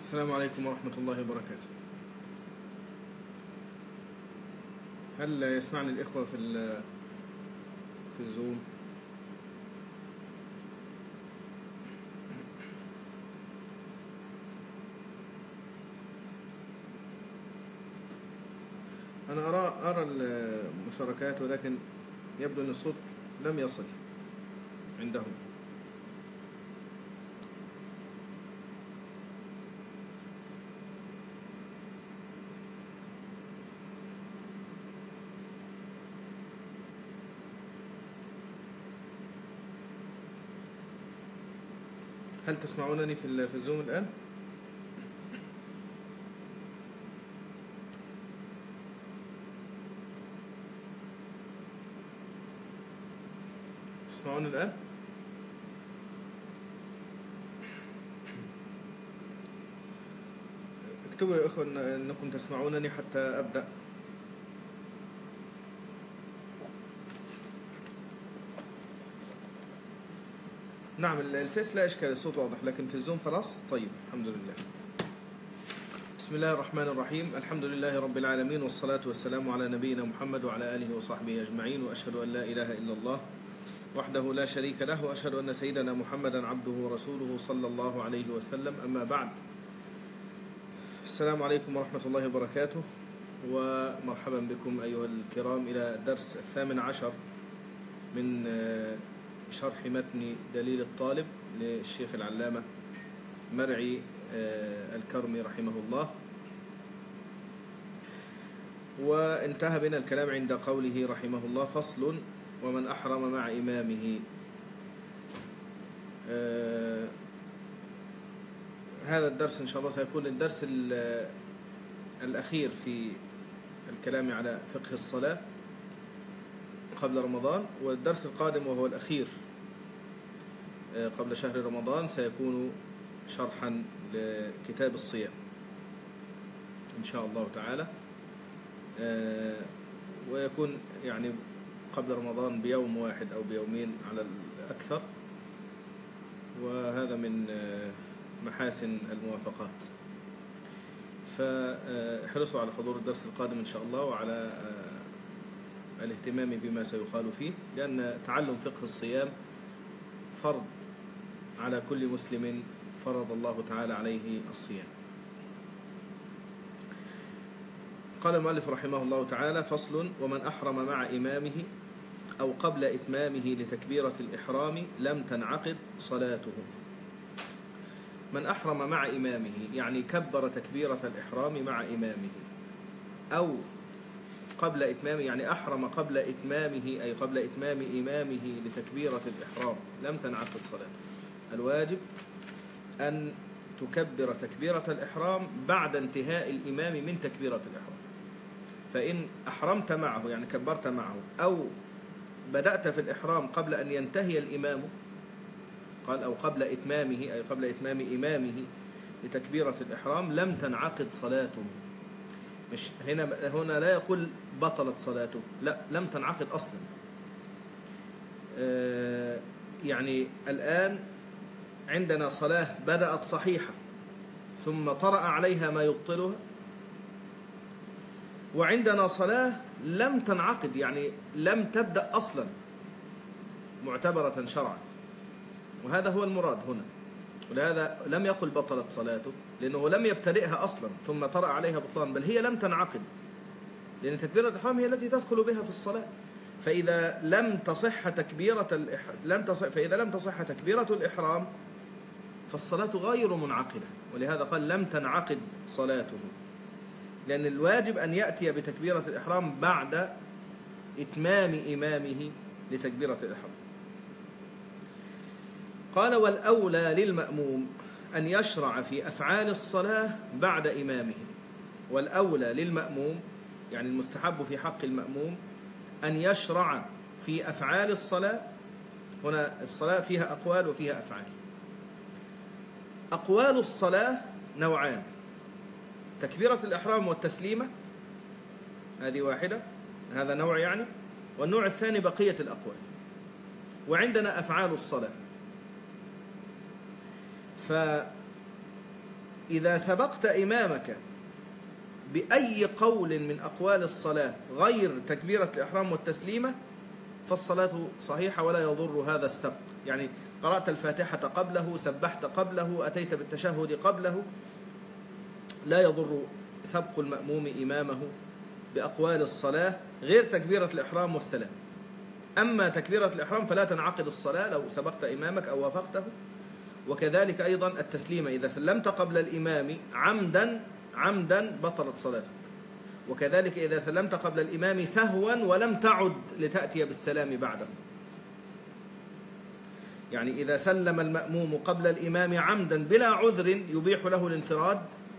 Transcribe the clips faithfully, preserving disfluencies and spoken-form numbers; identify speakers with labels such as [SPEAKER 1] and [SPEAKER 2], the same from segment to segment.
[SPEAKER 1] السلام عليكم ورحمة الله وبركاته. هل يسمعني الإخوة في في الزوم؟ أنا أرى أرى المشاركات، ولكن يبدو أن الصوت لم يصل عندهم. هل تسمعونني في في الزوم الآن؟ تسمعون الآن؟ اكتبوا يا إخوة أنكم تسمعونني حتى أبدأ. نعم، الفيس لا إشكال، الصوت واضح، لكن في الزوم خلاص. طيب، الحمد لله. بسم الله الرحمن الرحيم. الحمد لله رب العالمين، والصلاة والسلام على نبينا محمد وعلى آله وصحبه أجمعين، وأشهد أن لا إله إلا الله وحده لا شريك له، وأشهد أن سيدنا محمدا عبده ورسوله صلى الله عليه وسلم. أما بعد، السلام عليكم ورحمة الله وبركاته، ومرحبا بكم أيها الكرام إلى الدرس الثامن عشر من شرح متن دليل الطالب للشيخ العلامة مرعي الكرمي رحمه الله. وانتهى بنا الكلام عند قوله رحمه الله: فصل: ومن أحرم مع إمامه. آه هذا الدرس إن شاء الله سيكون الدرس الأخير في الكلام على فقه الصلاة قبل رمضان، والدرس القادم وهو الأخير آه قبل شهر رمضان سيكون شرحا لكتاب الصيام إن شاء الله تعالى، آه ويكون يعني قبل رمضان بيوم واحد أو بيومين على الأكثر، وهذا من محاسن الموافقات. فاحرصوا على حضور الدرس القادم إن شاء الله، وعلى الاهتمام بما سيقال فيه، لأن تعلم فقه الصيام فرض على كل مسلم فرض الله تعالى عليه الصيام. قال المؤلف رحمه الله تعالى: فصل: ومن أحرم مع إمامه أو قبل إتمامه لتكبيرة الإحرام لم تنعقد صلاته. من أحرم مع إمامه يعني كبر تكبيرة الإحرام مع إمامه، أو قبل إتمامه يعني أحرم قبل إتمامه أي قبل إتمام إمامه لتكبيرة الإحرام لم تنعقد صلاته. الواجب أن تكبر تكبيرة الإحرام بعد انتهاء الإمام من تكبيرة الإحرام. فإن أحرمت معه يعني كبرت معه، أو بدأت في الإحرام قبل أن ينتهي الإمام، قال أو قبل إتمامه أي قبل إتمام إمامه لتكبيرة الإحرام لم تنعقد صلاته. مش هنا هنا لا يقول بطلت صلاته، لا، لم تنعقد أصلا. آه يعني الآن عندنا صلاة بدأت صحيحة ثم طرأ عليها ما يبطلها، وعندنا صلاة لم تنعقد يعني لم تبدأ أصلا معتبرة شرعا، وهذا هو المراد هنا. ولهذا لم يقل بطلت صلاته، لأنه لم يبتدئها أصلا ثم طرأ عليها بطلان، بل هي لم تنعقد، لأن تكبيرة الإحرام هي التي تدخل بها في الصلاة. فإذا لم تصح تكبيرة الإحرام لم تصح فإذا لم تصح تكبيرة الإحرام فالصلاة غير منعقدة، ولهذا قال لم تنعقد صلاته، لأن الواجب أن يأتي بتكبيرة الإحرام بعد إتمام إمامه لتكبيرة الإحرام. قال: والأولى للمأموم أن يشرع في أفعال الصلاة بعد إمامه. والأولى للمأموم يعني المستحب في حق المأموم أن يشرع في أفعال الصلاة. هنا الصلاة فيها أقوال وفيها أفعال. أقوال الصلاة نوعان: تكبيرة الإحرام والتسليمة، هذه واحدة، هذا نوع يعني، والنوع الثاني بقية الأقوال. وعندنا أفعال الصلاة، إذا سبقت إمامك بأي قول من أقوال الصلاة غير تكبيرة الإحرام والتسليمة فالصلاة صحيحة ولا يضر هذا السبق. يعني قرأت الفاتحة قبله، سبحت قبله، أتيت بالتشهد قبله، لا يضر سبق المأموم إمامه بأقوال الصلاة غير تكبيرة الإحرام والسلام. أما تكبيرة الإحرام فلا تنعقد الصلاة لو سبقت إمامك أو وافقته، وكذلك أيضا التسليمة إذا سلمت قبل الإمام عمدا عمدا بطلت صلاتك، وكذلك إذا سلمت قبل الإمام سهوا ولم تعد لتأتي بالسلام بعده. يعني إذا سلم المأموم قبل الإمام عمدا بلا عذر يبيح له الانفراد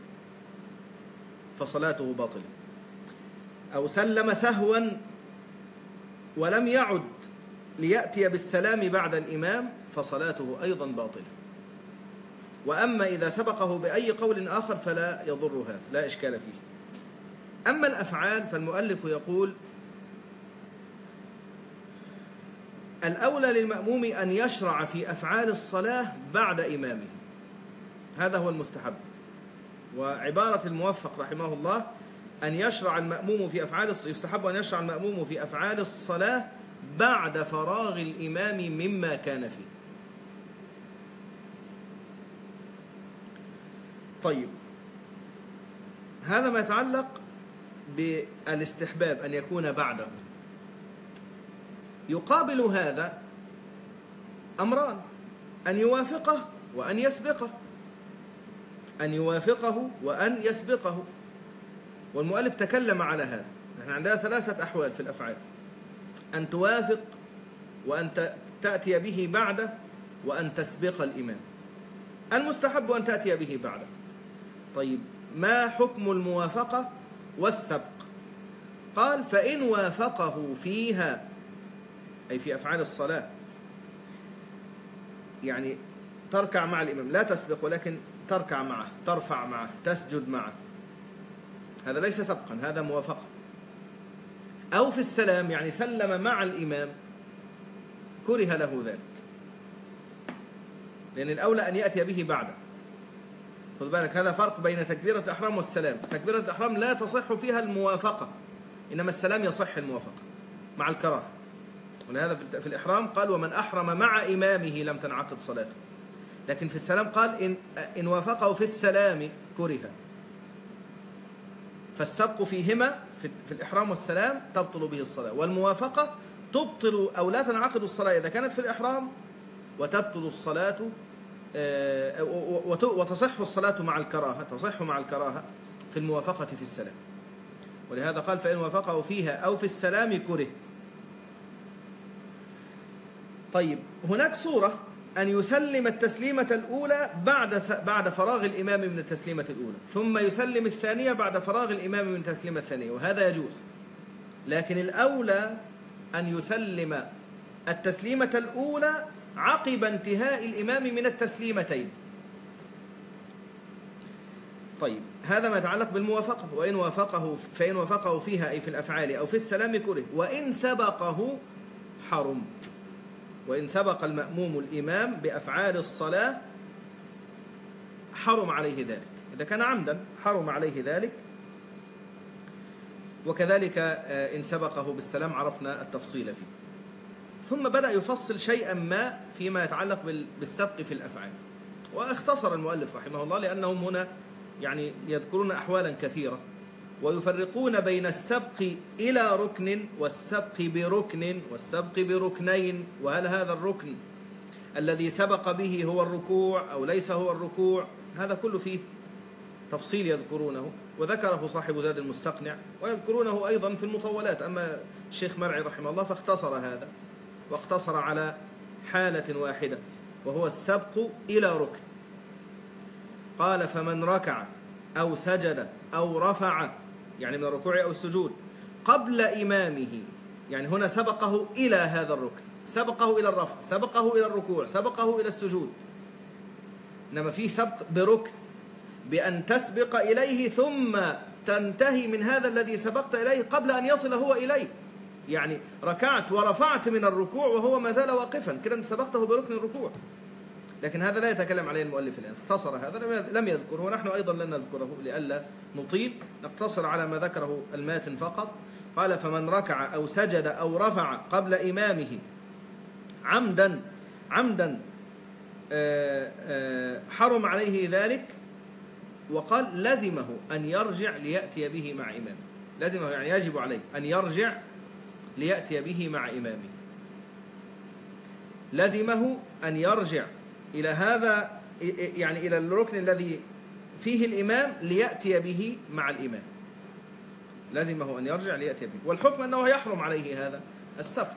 [SPEAKER 1] فصلاته باطلة، أو سلم سهوا ولم يعد ليأتي بالسلام بعد الإمام فصلاته أيضا باطلة. وأما إذا سبقه بأي قول آخر فلا يضر هذا، لا إشكال فيه. أما الأفعال فالمؤلف يقول الأولى للمأموم أن يشرع في أفعال الصلاة بعد إمامه، هذا هو المستحب. وعبارة الموفق رحمه الله أن يشرع المأموم في أفعال الصلاة، يستحب أن يشرع المأموم في أفعال الصلاة بعد فراغ الإمام مما كان فيه. طيب، هذا ما يتعلق بالاستحباب أن يكون بعده. يقابل هذا أمران: أن يوافقه وأن يسبقه، أن يوافقه وأن يسبقه. والمؤلف تكلم على هذا. نحن عندنا ثلاثة أحوال في الأفعال: أن توافق، وأن تأتي به بعده، وأن تسبق الإمام. المستحب أن تأتي به بعده. طيب، ما حكم الموافقة والسبق؟ قال: فإن وافقه فيها، أي في أفعال الصلاة، يعني تركع مع الإمام، لا تسبق ولكن تركع معه، ترفع معه، تسجد معه، هذا ليس سبقا، هذا موافقة. أو في السلام، يعني سلم مع الإمام، كره له ذلك، لأن الأولى أن يأتي به بعده. خذ بالك، هذا فرق بين تكبيرة الإحرام والسلام. تكبيرة الإحرام لا تصح فيها الموافقة، إنما السلام يصح الموافقة مع الكراهة. ولهذا في الإحرام قال: ومن أحرم مع إمامه لم تنعقد صلاته. لكن في السلام قال: إن, إن وافقه في السلام كره. فالسبق فيهما في الإحرام والسلام تبطل به الصلاة، والموافقة تبطل أو لا تنعقد الصلاة إذا كانت في الإحرام، وتبطل الصلاة وتصح الصلاة مع الكراهة، تصح مع الكراهة في الموافقة في السلام. ولهذا قال: فإن وافقه فيها أو في السلام كره. طيب، هناك صورة أن يسلم التسليمة الأولى بعد بعد فراغ الإمام من التسليمة الأولى، ثم يسلم الثانية بعد فراغ الإمام من التسليمة الثانية، وهذا يجوز. لكن الأولى أن يسلم التسليمة الأولى عقب انتهاء الإمام من التسليمتين. طيب، هذا ما يتعلق بالموافقة. وإن وافقه فإن وافقه فيها، أي في الأفعال أو في السلام، كره. وإن سبقه حرم. وإن سبق المأموم الإمام بأفعال الصلاة حرم عليه ذلك، إذا كان عمدا حرم عليه ذلك. وكذلك إن سبقه بالسلام عرفنا التفصيل فيه. ثم بدأ يفصل شيئا ما فيما يتعلق بالسبق في الأفعال، واختصر المؤلف رحمه الله، لأنهم هنا يعني يذكرون أحوالا كثيرة، ويفرقون بين السبق إلى ركن والسبق بركن والسبق بركنين، وهل هذا الركن الذي سبق به هو الركوع أو ليس هو الركوع. هذا كله فيه تفصيل يذكرونه، وذكره صاحب زاد المستقنع، ويذكرونه أيضا في المطولات. أما الشيخ مرعي رحمه الله فاختصر هذا، واقتصر على حالة واحدة، وهو السبق إلى ركن. قال: فمن ركع أو سجد أو رفع، يعني من الركوع أو السجود، قبل إمامه، يعني هنا سبقه إلى هذا الركن، سبقه إلى الرفع، سبقه إلى الركوع، سبقه إلى السجود. إنما فيه سبق بركن، بأن تسبق إليه ثم تنتهي من هذا الذي سبقت إليه قبل أن يصل هو إليه. يعني ركعت ورفعت من الركوع وهو ما زال واقفا، كده أنت سبقته بركن الركوع. لكن هذا لا يتكلم عليه المؤلف الآن، اختصر هذا لم يذكره، ونحن أيضا لن نذكره لئلا نطيل، نقتصر على ما ذكره الماتن فقط. قال: فمن ركع أو سجد أو رفع قبل إمامه عمدا عمدا حرم عليه ذلك، وقال لزمه أن يرجع ليأتي به مع إمامه. لزمه يعني يجب عليه أن يرجع ليأتي به مع إمامه. لزمه أن يرجع إلى هذا، يعني إلى الركن الذي فيه الإمام ليأتي به مع الإمام. لزمه أن يرجع ليأتي به، والحكم أنه يحرم عليه هذا السبق.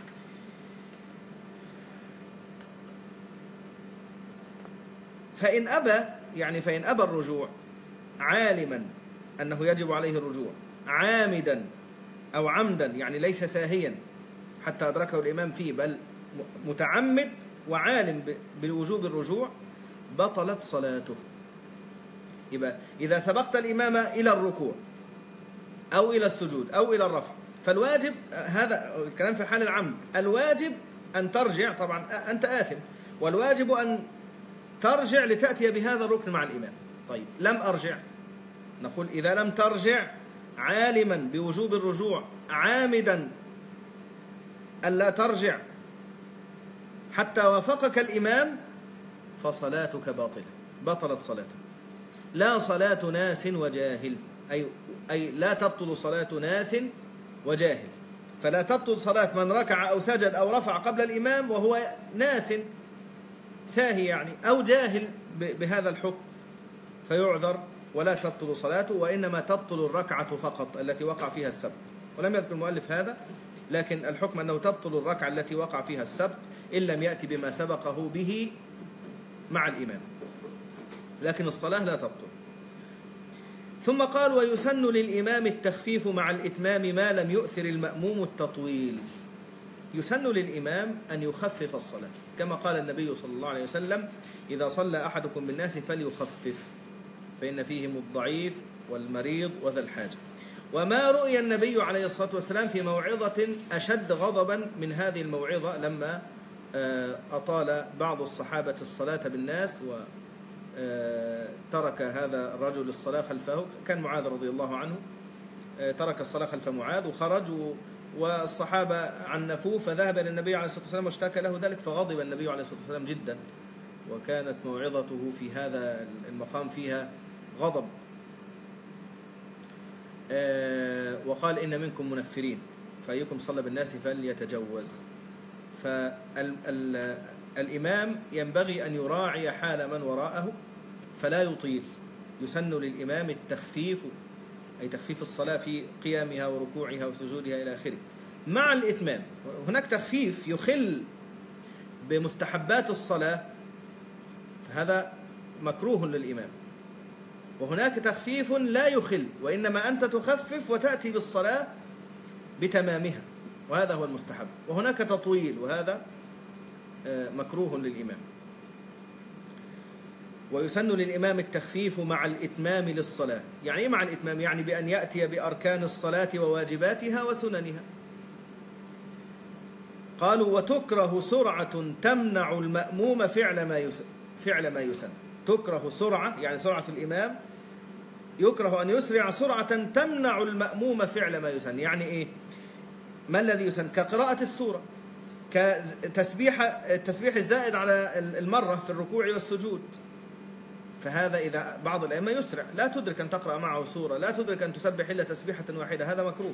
[SPEAKER 1] فإن أبى، يعني فإن أبى الرجوع عالما أنه يجب عليه الرجوع، عامدا أو عمدا يعني ليس ساهيا حتى أدركه الإمام فيه، بل متعمد وعالم بوجوب الرجوع، بطلت صلاته. يبقى إذا سبقت الإمام إلى الركوع أو إلى السجود أو إلى الرفع، فالواجب، هذا الكلام في حال العمد، الواجب أن ترجع، طبعا أنت آثم، والواجب أن ترجع لتأتي بهذا الركن مع الإمام. طيب لم أرجع، نقول إذا لم ترجع عالما بوجوب الرجوع، عامدا ألا ترجع حتى وافقك الإمام، فصلاتك باطلة، بطلت صلاتك. لا صلاة ناس وجاهل، أي أي لا تبطل صلاة ناس وجاهل. فلا تبطل صلاة من ركع أو سجد أو رفع قبل الإمام وهو ناس ساهي يعني، أو جاهل بهذا الحكم، فيعذر ولا تبطل صلاته، وإنما تبطل الركعة فقط التي وقع فيها السبق. ولم يذكر المؤلف هذا، لكن الحكم أنه تبطل الركعة التي وقع فيها السبق إن لم يأتي بما سبقه به مع الإمام، لكن الصلاة لا تبطل. ثم قال: ويسن للإمام التخفيف مع الإتمام ما لم يؤثر المأموم التطويل. يسن للإمام أن يخفف الصلاة، كما قال النبي صلى الله عليه وسلم: إذا صلى أحدكم بالناس فليخفف، فإن فيهم الضعيف والمريض وذا الحاجة. وما رؤي النبي عليه الصلاة والسلام في موعظة أشد غضبا من هذه الموعظة لما أطال بعض الصحابة الصلاة بالناس وترك هذا الرجل الصلاة خلفه، كان معاذ رضي الله عنه، ترك الصلاة خلف معاذ وخرج، والصحابة عنفوه، فذهب إلى النبي عليه الصلاة والسلام واشتكى له ذلك، فغضب النبي عليه الصلاة والسلام جدا، وكانت موعظته في هذا المقام فيها غضب. وقال: إن منكم منفرين، فأيكم صلى بالناس فليتجوز. فالإمام ينبغي أن يراعي حال من وراءه فلا يطيل. يسن للإمام التخفيف، أي تخفيف الصلاة في قيامها وركوعها وسجودها إلى آخره مع الإتمام. هناك تخفيف يخل بمستحبات الصلاة، فهذا مكروه للإمام، وهناك تخفيف لا يخل، وإنما أنت تخفف وتأتي بالصلاة بتمامها، وهذا هو المستحب. وهناك تطويل، وهذا مكروه للإمام. ويسن للإمام التخفيف مع الإتمام للصلاة. يعني إيه مع الإتمام؟ يعني بأن يأتي بأركان الصلاة وواجباتها وسننها. قالوا: وتكره سرعة تمنع المأموم فعل ما يسن. فعل ما يسن تكره سرعة، يعني سرعة الإمام يكره أن يسرع سرعة تمنع المأموم فعل ما يسن. يعني إيه؟ ما الذي يسن؟ كقراءة السورة، كتسبيح التسبيح الزائد على المرة في الركوع والسجود. فهذا إذا بعض الأئمة يسرع، لا تدرك أن تقرأ معه سورة، لا تدرك أن تسبح إلا تسبيحة واحدة، هذا مكروه.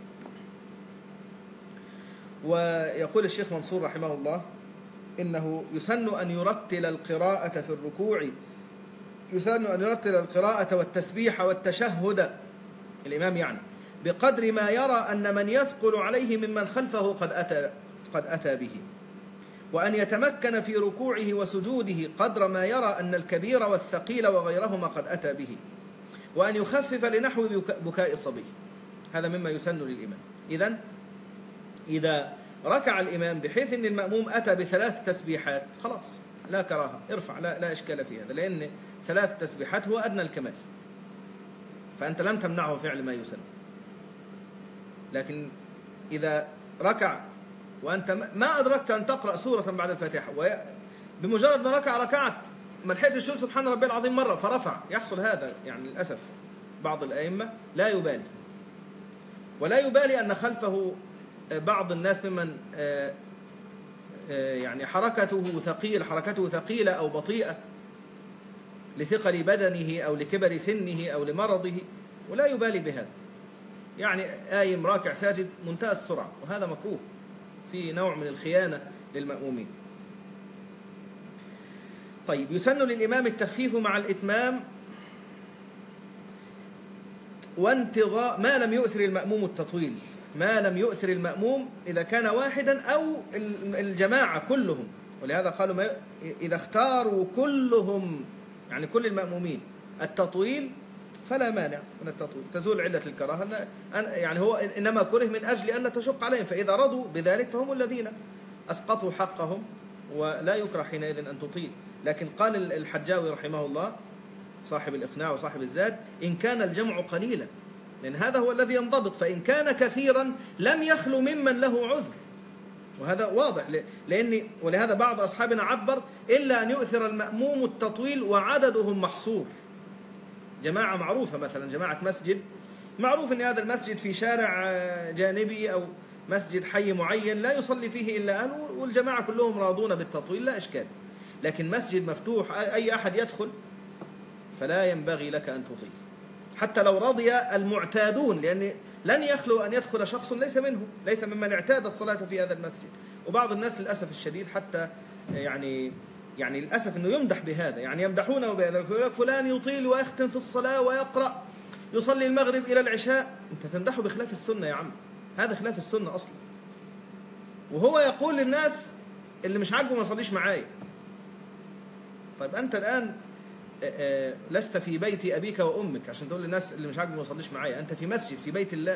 [SPEAKER 1] ويقول الشيخ منصور رحمه الله: إنه يسن أن يرتل القراءة في الركوع، يسن أن يرتل القراءة والتسبيح والتشهد الإمام، يعني بقدر ما يرى أن من يثقل عليه ممن خلفه قد أتى قد أتى به، وأن يتمكن في ركوعه وسجوده قدر ما يرى أن الكبير والثقيل وغيرهما قد أتى به، وأن يخفف لنحو بكاء الصبي. هذا مما يسن للإمام. إذن إذا ركع الإمام بحيث أن المأموم أتى بثلاث تسبيحات، خلاص لا كراهة، ارفع، لا, لا إشكال في هذا، لأن ثلاث تسبيحات هو أدنى الكمال، فأنت لم تمنعه فعل ما يسن. لكن إذا ركع وأنت ما أدركت أن تقرأ سورة بعد الفاتحة بمجرد ما ركع ركعت ما لحقتش تقول سبحان ربي العظيم مرة فرفع، يحصل هذا يعني للأسف. بعض الأئمة لا يبالي، ولا يبالي أن خلفه بعض الناس ممن يعني حركته ثقيل حركته ثقيلة أو بطيئة لثقل بدنه أو لكبر سنه أو لمرضه، ولا يبالي بهذا، يعني آيم راكع ساجد منتهى السرعة، وهذا مكروه، في نوع من الخيانة للمأمومين. طيب، يسن للإمام التخفيف مع الإتمام وانتظار ما لم يؤثر المأموم التطويل، ما لم يؤثر المأموم إذا كان واحدا أو الجماعة كلهم، ولهذا قالوا ما إذا اختاروا كلهم يعني كل المأمومين التطويل فلا مانع من التطويل، تزول علة الكراهة، يعني هو إنما كره من أجل أن لا تشق عليهم، فإذا رضوا بذلك فهم الذين أسقطوا حقهم، ولا يكره حينئذ أن تطيل. لكن قال الحجاوي رحمه الله صاحب الإقناع وصاحب الزاد: إن كان الجمع قليلا، لأن هذا هو الذي ينضبط، فإن كان كثيرا لم يخلو ممن له عذر، وهذا واضح، لأن ولهذا بعض أصحابنا عبر: إلا أن يؤثر المأموم التطويل وعددهم محصور. جماعة معروفة، مثلا جماعة مسجد معروف أن هذا المسجد في شارع جانبي أو مسجد حي معين لا يصلي فيه إلا أهل، والجماعة كلهم راضون بالتطويل، لا إشكال. لكن مسجد مفتوح أي أحد يدخل فلا ينبغي لك أن تطيل، حتى لو رضي المعتادون، لأن لن يخلو أن يدخل شخص ليس منه، ليس ممن اعتاد الصلاة في هذا المسجد. وبعض الناس للأسف الشديد حتى يعني يعني للأسف أنه يمدح بهذا، يعني يمدحونه بهذا، يقول لك فلان يطيل ويختم في الصلاة ويقرأ يصلي المغرب إلى العشاء. أنت تمدحه بخلاف السنة يا عم، هذا خلاف السنة أصلا. وهو يقول للناس اللي مش عاجبه ما يصليش معايا. طيب أنت الآن لست في بيت أبيك وأمك عشان تقول للناس اللي مش عاجبه ما يصليش معايا، أنت في مسجد في بيت الله،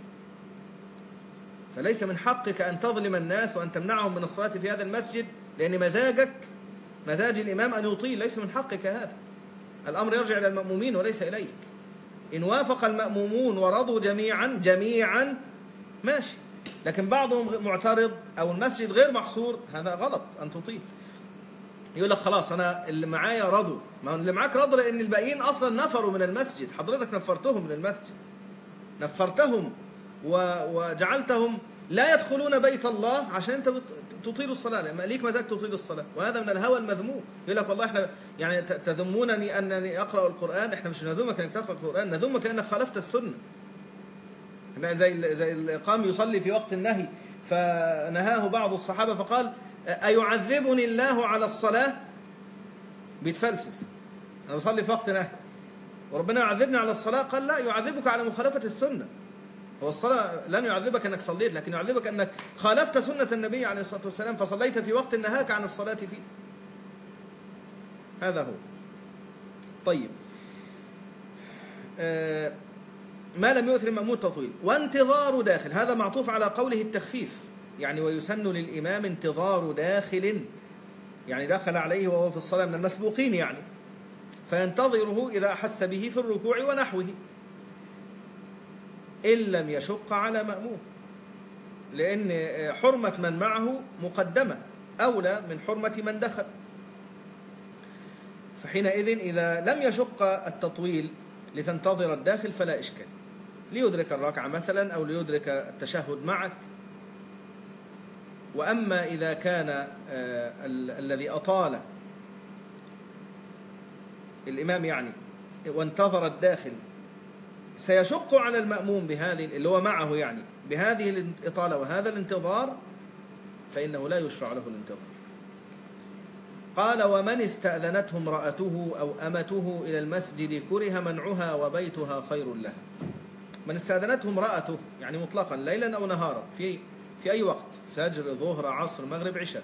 [SPEAKER 1] فليس من حقك أن تظلم الناس وأن تمنعهم من الصلاة في هذا المسجد، لأن مزاجك مزاج الإمام أن يطيل، ليس من حقك هذا. الأمر يرجع إلى المأمومين وليس إليك. إن وافق المأمومون ورضوا جميعا جميعا ماشي، لكن بعضهم معترض أو المسجد غير محصور، هذا غلط أن تطيل. يقول لك خلاص أنا اللي معايا رضوا، ما اللي معاك رضوا لأن الباقيين أصلا نفروا من المسجد، حضرتك نفرتهم من المسجد، نفرتهم وجعلتهم لا يدخلون بيت الله عشان أنت تطيل الصلاة، لما ليك مزاج تطيل الصلاة، وهذا من الهوى المذموم. يقول لك والله احنا يعني تذمونني أنني أقرأ القرآن، احنا مش نذمك أنك تقرأ القرآن، نذمك لأنك خالفت السنة. زي زي الإقام يصلي في وقت النهي فنهاه بعض الصحابة فقال: أيعذبني الله على الصلاة؟ بيتفلسف، أنا بصلي في وقت نهي وربنا يعذبني على الصلاة؟ قال: لا، يعذبك على مخالفة السنة. هو الصلاة لن يعذبك أنك صليت، لكن يعذبك أنك خالفت سنة النبي عليه الصلاة والسلام فصليت في وقت نهاك عن الصلاة فيه. هذا هو. طيب، آه ما لم يؤثر المأموم التطويل وانتظار داخل، هذا معطوف على قوله التخفيف، يعني ويسن للإمام انتظار داخل، يعني دخل عليه وهو في الصلاة من المسبوقين يعني، فينتظره إذا أحس به في الركوع ونحوه، إن لم يشق على مأموم، لأن حرمة من معه مقدمة أولى من حرمة من دخل. فحينئذ إذا لم يشق التطويل لتنتظر الداخل فلا إشكال، ليدرك الركعة مثلا أو ليدرك التشهد معك. وأما إذا كان الذي أطال الإمام يعني وانتظر الداخل سيشق على المأموم بهذه اللي هو معه يعني بهذه الإطالة وهذا الانتظار، فإنه لا يشرع له الانتظار. قال: ومن استأذنته امرأته أو أمته إلى المسجد كره منعها وبيتها خير لها. من استأذنته امرأته يعني مطلقا ليلا أو نهارا في في أي وقت، فجر ظهر عصر مغرب عشاء،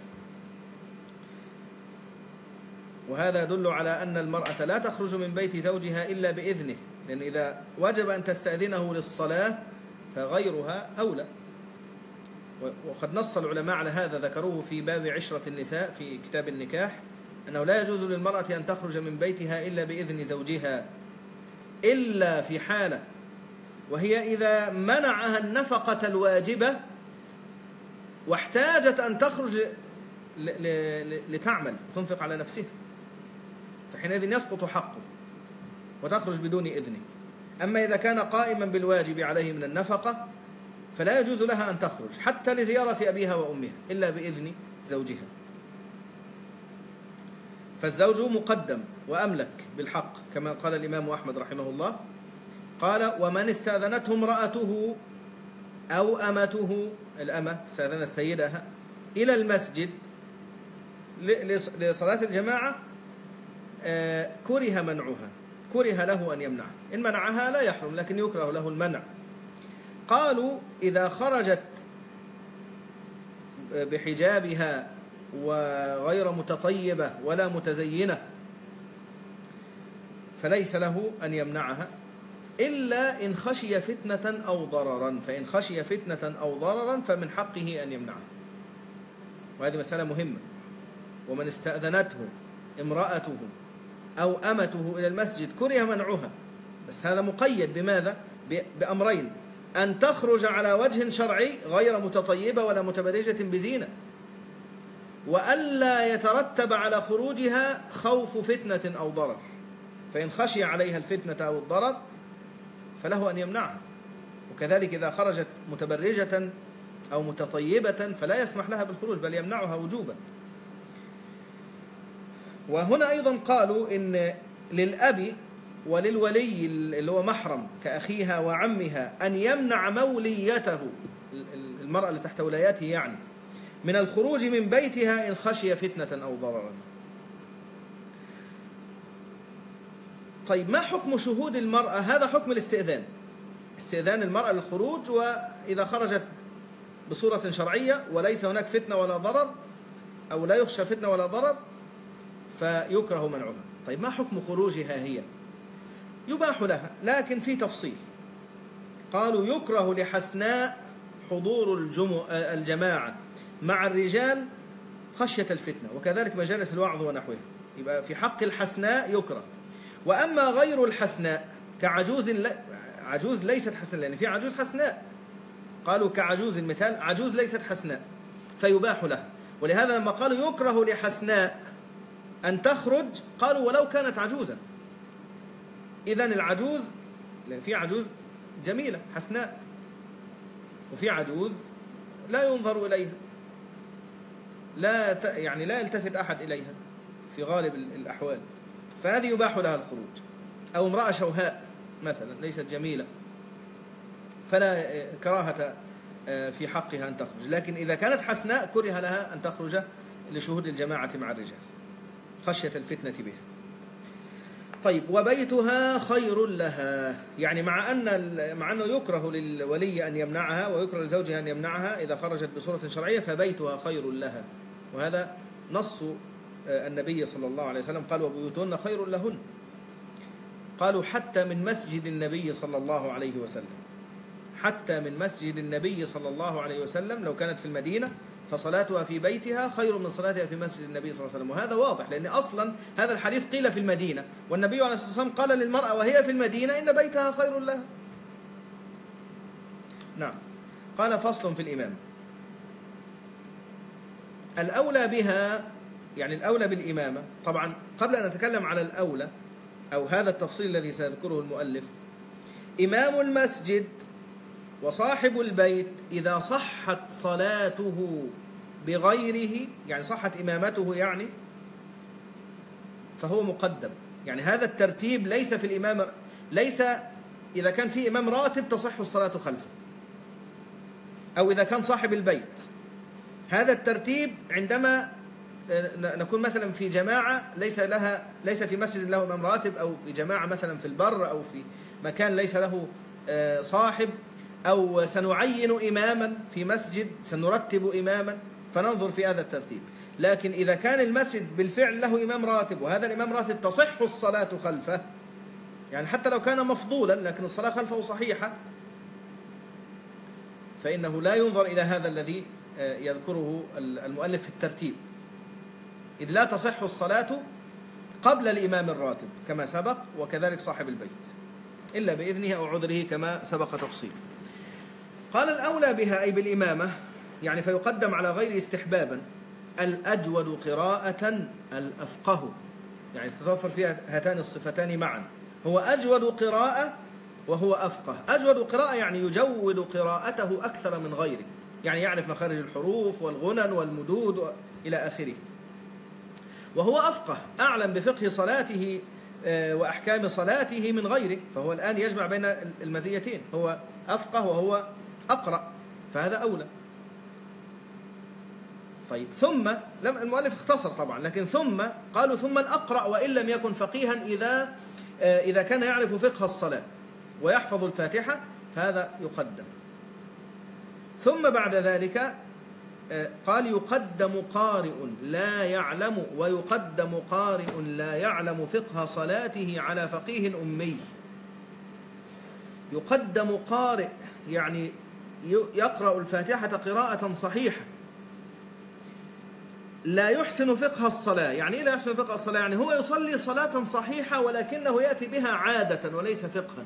[SPEAKER 1] وهذا يدل على أن المرأة لا تخرج من بيت زوجها إلا بإذنه، لأن إذا وجب أن تستأذنه للصلاة فغيرها أولى. وقد نص العلماء على هذا، ذكروه في باب عشرة النساء في كتاب النكاح، أنه لا يجوز للمرأة أن تخرج من بيتها إلا بإذن زوجها، إلا في حالة، وهي إذا منعها النفقة الواجبة واحتاجت أن تخرج لتعمل وتنفق على نفسها، فحينئذ يسقط حقه وتخرج بدون إذنه. أما إذا كان قائما بالواجب عليه من النفقة فلا يجوز لها أن تخرج حتى لزيارة أبيها وأمها إلا بإذن زوجها. فالزوج مقدم وأملك بالحق كما قال الإمام أحمد رحمه الله، قال: ومن استأذنته امرأته أو أمته، الأمة استأذنت سيدها إلى المسجد لصلاة الجماعة كره منعها، كره له أن يمنعها. إن منعها لا يحرم لكن يكره له المنع. قالوا: إذا خرجت بحجابها وغير متطيبة ولا متزينة فليس له أن يمنعها إلا إن خشي فتنة أو ضررا، فإن خشي فتنة أو ضررا فمن حقه أن يمنعها. وهذه مسألة مهمة. ومن استأذنته امرأته أو أمته إلى المسجد كره منعها، بس هذا مقيد بماذا؟ بأمرين: أن تخرج على وجه شرعي غير متطيبة ولا متبرجة بزينة، وألا يترتب على خروجها خوف فتنة أو ضرر. فإن خشي عليها الفتنة أو الضرر فله أن يمنعها. وكذلك إذا خرجت متبرجة أو متطيبة فلا يسمح لها بالخروج بل يمنعها وجوبا. وهنا أيضا قالوا إن للأب وللولي اللي هو محرم كأخيها وعمها أن يمنع موليته، المرأة اللي تحت ولايته يعني، من الخروج من بيتها إن خشي فتنة أو ضررا. طيب ما حكم شهود المرأة؟ هذا حكم الاستئذان، استئذان المرأة للخروج، وإذا خرجت بصورة شرعية وليس هناك فتنة ولا ضرر أو لا يخشى فتنة ولا ضرر فيكره منعها. طيب ما حكم خروجها هي؟ يباح لها لكن في تفصيل. قالوا: يكره لحسناء حضور الجماعة مع الرجال خشية الفتنة، وكذلك مجالس الوعظ ونحوها. يبقى في حق الحسناء يكره. وأما غير الحسناء كعجوز، عجوز ليست حسناء، لأن في عجوز حسناء، قالوا كعجوز، المثال عجوز ليست حسناء فيباح لها. ولهذا لما قالوا يكره لحسناء أن تخرج قالوا ولو كانت عجوزا. إذن العجوز، لأن في عجوز جميلة حسناء وفي عجوز لا ينظر إليها، لا ت... يعني لا يلتفت أحد إليها في غالب الأحوال، فهذه يباح لها الخروج. أو امرأة شوهاء مثلا ليست جميلة فلا كراهة في حقها أن تخرج، لكن إذا كانت حسناء كره لها أن تخرج لشهود الجماعة مع الرجال خشية الفتنة بها. طيب، وبيتها خير لها، يعني مع أن مع أنه يكره للولي أن يمنعها ويكره لزوجها أن يمنعها إذا خرجت بصورة شرعية، فبيتها خير لها. وهذا نص النبي صلى الله عليه وسلم، قال: وبيوتهن خير لهن. قالوا حتى من مسجد النبي صلى الله عليه وسلم، حتى من مسجد النبي صلى الله عليه وسلم لو كانت في المدينة فصلاتها في بيتها خير من صلاتها في مسجد النبي صلى الله عليه وسلم. وهذا واضح لأن أصلا هذا الحديث قيل في المدينة، والنبي عليه الصلاة والسلام قال للمرأة وهي في المدينة إن بيتها خير لها. نعم. قال: فصل في الإمام. الأولى بها، يعني الأولى بالإمامة. طبعا قبل أن نتكلم على الأولى أو هذا التفصيل الذي سيذكره المؤلف، إمام المسجد وصاحب البيت إذا صحت صلاته بغيره، يعني صحت إمامته يعني، فهو مقدم. يعني هذا الترتيب ليس في الإمام، ليس إذا كان في إمام راتب تصح الصلاة خلفه، أو إذا كان صاحب البيت. هذا الترتيب عندما نكون مثلا في جماعة ليس لها ليس في مسجد له إمام راتب، أو في جماعة مثلا في البر، أو في مكان ليس له صاحب، أو سنعين إماما في مسجد سنرتب إماما، فننظر في هذا الترتيب. لكن إذا كان المسجد بالفعل له إمام راتب وهذا الإمام راتب تصح الصلاة خلفه، يعني حتى لو كان مفضولا لكن الصلاة خلفه صحيحة، فإنه لا ينظر إلى هذا الذي يذكره المؤلف في الترتيب، إذ لا تصح الصلاة قبل الإمام الراتب كما سبق، وكذلك صاحب البيت إلا بإذنه أو عذره كما سبق تفصيل. قال: الأولى بها أي بالإمامة، يعني فيقدم على غير استحبابا، الأجود قراءة الأفقه، يعني تتوفر فيها هاتان الصفتان معا، هو أجود قراءة وهو أفقه. أجود قراءة يعني يجود قراءته أكثر من غيره، يعني يعرف مخارج الحروف والغنن والمدود إلى آخره. وهو أفقه، أعلم بفقه صلاته وأحكام صلاته من غيره، فهو الآن يجمع بين المزيتين، هو أفقه وهو أقرأ، فهذا أولى. طيب ثم، لم المؤلف اختصر طبعا، لكن ثم قالوا ثم الأقرأ وإن لم يكن فقيها إذا إذا كان يعرف فقه الصلاة ويحفظ الفاتحة فهذا يقدم. ثم بعد ذلك قال يقدم قارئ لا يعلم ويقدم قارئ لا يعلم فقه صلاته على فقيه أمي. يقدم قارئ يعني يقرأ الفاتحة قراءة صحيحة، لا يحسن فقه الصلاة. يعني إيه لا يحسن فقه الصلاة؟ يعني هو يصلي صلاة صحيحة ولكنه يأتي بها عادة وليس فقها،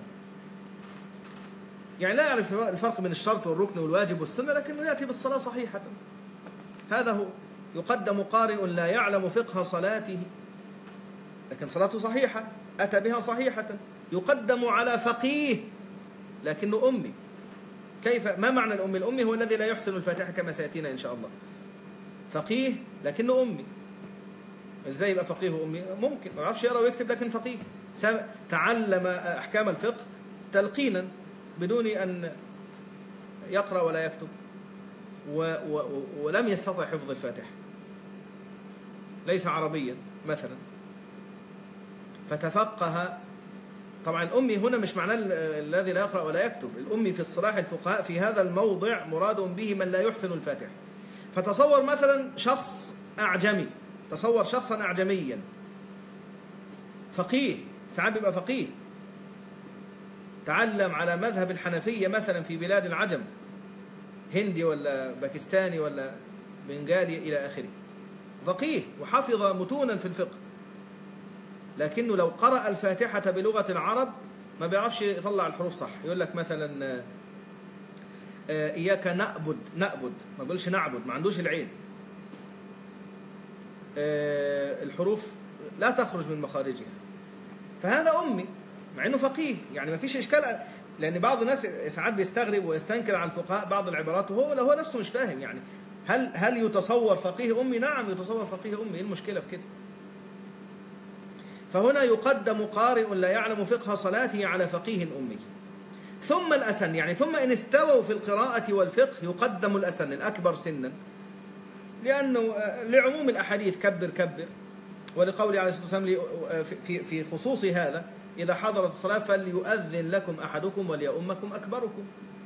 [SPEAKER 1] يعني لا يعرف الفرق بين الشرط والركن والواجب والسنة، لكنه يأتي بالصلاة صحيحة، هذا هو. يقدم قارئ لا يعلم فقه صلاته لكن صلاته صحيحة، أتى بها صحيحة. يقدم على فقيه لكنه أمي. كيف؟ ما معنى الأمي؟ الأمي هو الذي لا يحسن الفاتحة كما سيأتينا إن شاء الله. فقيه لكنه أمي. إزاي يبقى فقيه أمي؟ ممكن ما يعرفش يقرأ ويكتب لكن فقيه، تعلم أحكام الفقه تلقينا بدون أن يقرأ ولا يكتب، و و ولم يستطع حفظ الفاتحة، ليس عربيا مثلا، فتفقه. طبعا الأمي هنا مش معناه الذي لا يقرأ ولا يكتب، الأمي في اصطلاح الفقهاء في هذا الموضع مراد به من لا يحسن الفاتحة. فتصور مثلا شخص أعجمي، تصور شخصا أعجميا فقيه، ساعات بيبقى فقيه، تعلم على مذهب الحنفية مثلا في بلاد العجم، هندي ولا باكستاني ولا بنغالي إلى آخره، فقيه وحفظ متونا في الفقه، لكنه لو قرأ الفاتحة بلغة العرب ما بيعرفش يطلع الحروف صح. يقول لك مثلا إياك نعبد، نعبد ما بيقولش نعبد، ما عندوش العين، الحروف لا تخرج من مخارجها، فهذا أمي مع أنه فقيه. يعني ما فيش إشكال، لأن بعض الناس ساعات بيستغرب ويستنكر على الفقهاء بعض العبارات وهو هو نفسه مش فاهم. يعني هل هل يتصور فقيه أمي؟ نعم يتصور فقيه أمي، إيه المشكلة في كده؟ فهنا يقدم قارئ لا يعلم فقه صلاته على فقيه أمي. ثم الأسن، يعني ثم إن استووا في القراءة والفقه يقدم الأسن الأكبر سنا، لأنه لعموم الأحاديث كبر كبر، ولقول عليه الصلاة والسلام في في خصوص هذا إذا حضرت الصلاة فليؤذن لكم أحدكم وليؤمكم أكبركم.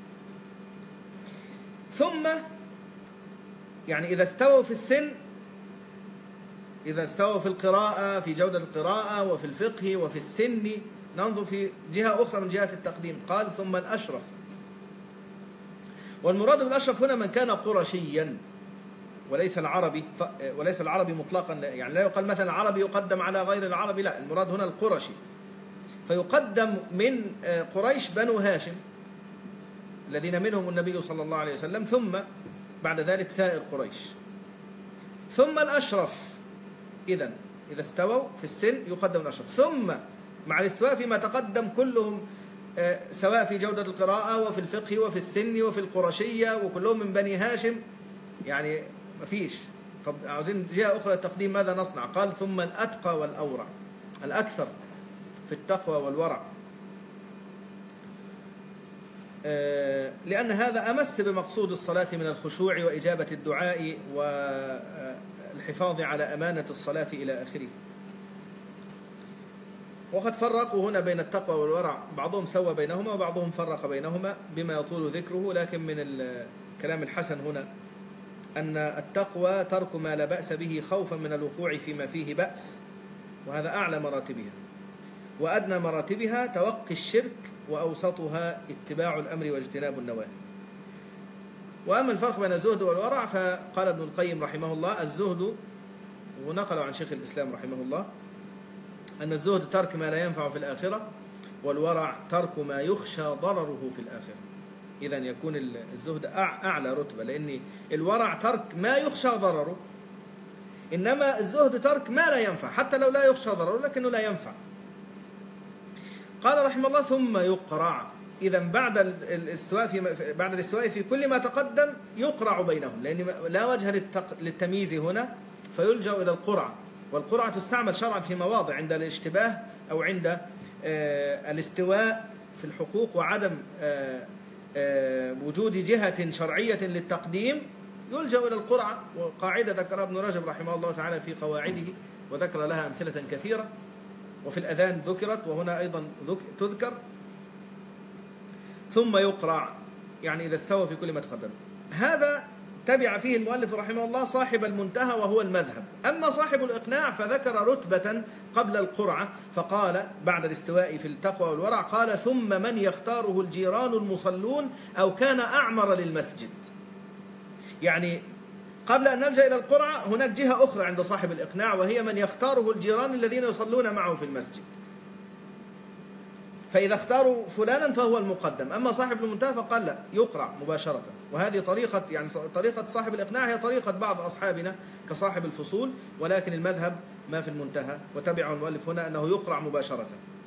[SPEAKER 1] ثم يعني إذا استووا في السن، إذا استووا في القراءة، في جودة القراءة وفي الفقه وفي السن، ننظر في جهة أخرى من جهة التقديم. قال ثم الأشرف، والمراد بالأشرف هنا من كان قرشيا وليس العربي، وليس العربي مطلقا، يعني لا يقال مثلا العربي يقدم على غير العربي، لا، المراد هنا القرشي، فيقدم من قريش بنو هاشم الذين منهم النبي صلى الله عليه وسلم، ثم بعد ذلك سائر قريش. ثم الأشرف، إذن إذا استووا في السن يقدم الأشرف، ثم مع الاستواء فيما تقدم كلهم سواء في جودة القراءة وفي الفقه وفي السن وفي القرشية وكلهم من بني هاشم، يعني ما فيش. طب عاوزين جهة أخرى التقديم، ماذا نصنع؟ قال ثم الأتقى والأورع، الأكثر في التقوى والورع، لأن هذا أمس بمقصود الصلاة من الخشوع وإجابة الدعاء والحفاظ على أمانة الصلاة إلى آخره. وقد فرقوا هنا بين التقوى والورع، بعضهم سوى بينهما وبعضهم فرق بينهما بما يطول ذكره، لكن من الكلام الحسن هنا أن التقوى ترك ما لا بأس به خوفا من الوقوع فيما فيه بأس، وهذا أعلى مراتبها، وأدنى مراتبها توقي الشرك، وأوسطها اتباع الأمر واجتناب النواهي. وأما الفرق بين الزهد والورع فقال ابن القيم رحمه الله الزهد، ونقلوا عن شيخ الإسلام رحمه الله، أن الزهد ترك ما لا ينفع في الآخرة، والورع ترك ما يخشى ضرره في الآخرة. إذن يكون الزهد أعلى رتبة، لأن الورع ترك ما يخشى ضرره، إنما الزهد ترك ما لا ينفع، حتى لو لا يخشى ضرر لكنه لا ينفع. قال رحمه الله: ثم يقرع. إذا بعد الاستواء في بعد الاستواء في كل ما تقدم يقرع بينهم، لأن لا وجه للتمييز هنا، فيلجأ إلى القرعة. والقرعة تستعمل شرعا في مواضع عند الاشتباه أو عند الاستواء في الحقوق وعدم وجود جهة شرعية للتقديم، يلجأ إلى القرعة. وقاعدة ذكرها ابن رجب رحمه الله تعالى في قواعده، وذكر لها أمثلة كثيرة، وفي الأذان ذكرت وهنا أيضا تذكر. ثم يقرع يعني إذا استوى في كل ما تقدم. هذا تبع فيه المؤلف رحمه الله صاحب المنتهى وهو المذهب. أما صاحب الإقناع فذكر رتبة قبل القرعة، فقال بعد الاستواء في التقوى والورع قال: ثم من يختاره الجيران المصلون أو كان أعمر للمسجد. يعني قبل أن نلجأ إلى القرعة هناك جهة أخرى عند صاحب الإقناع، وهي من يختاره الجيران الذين يصلون معه في المسجد، فإذا اختاروا فلانا فهو المقدم. أما صاحب المنتهى فقال لا، يقرع مباشرة. وهذه طريقة يعني طريقة صاحب الإقناع هي طريقة بعض أصحابنا كصاحب الفصول، ولكن المذهب ما في المنتهى، وتبعه المؤلف هنا أنه يقرع مباشرة.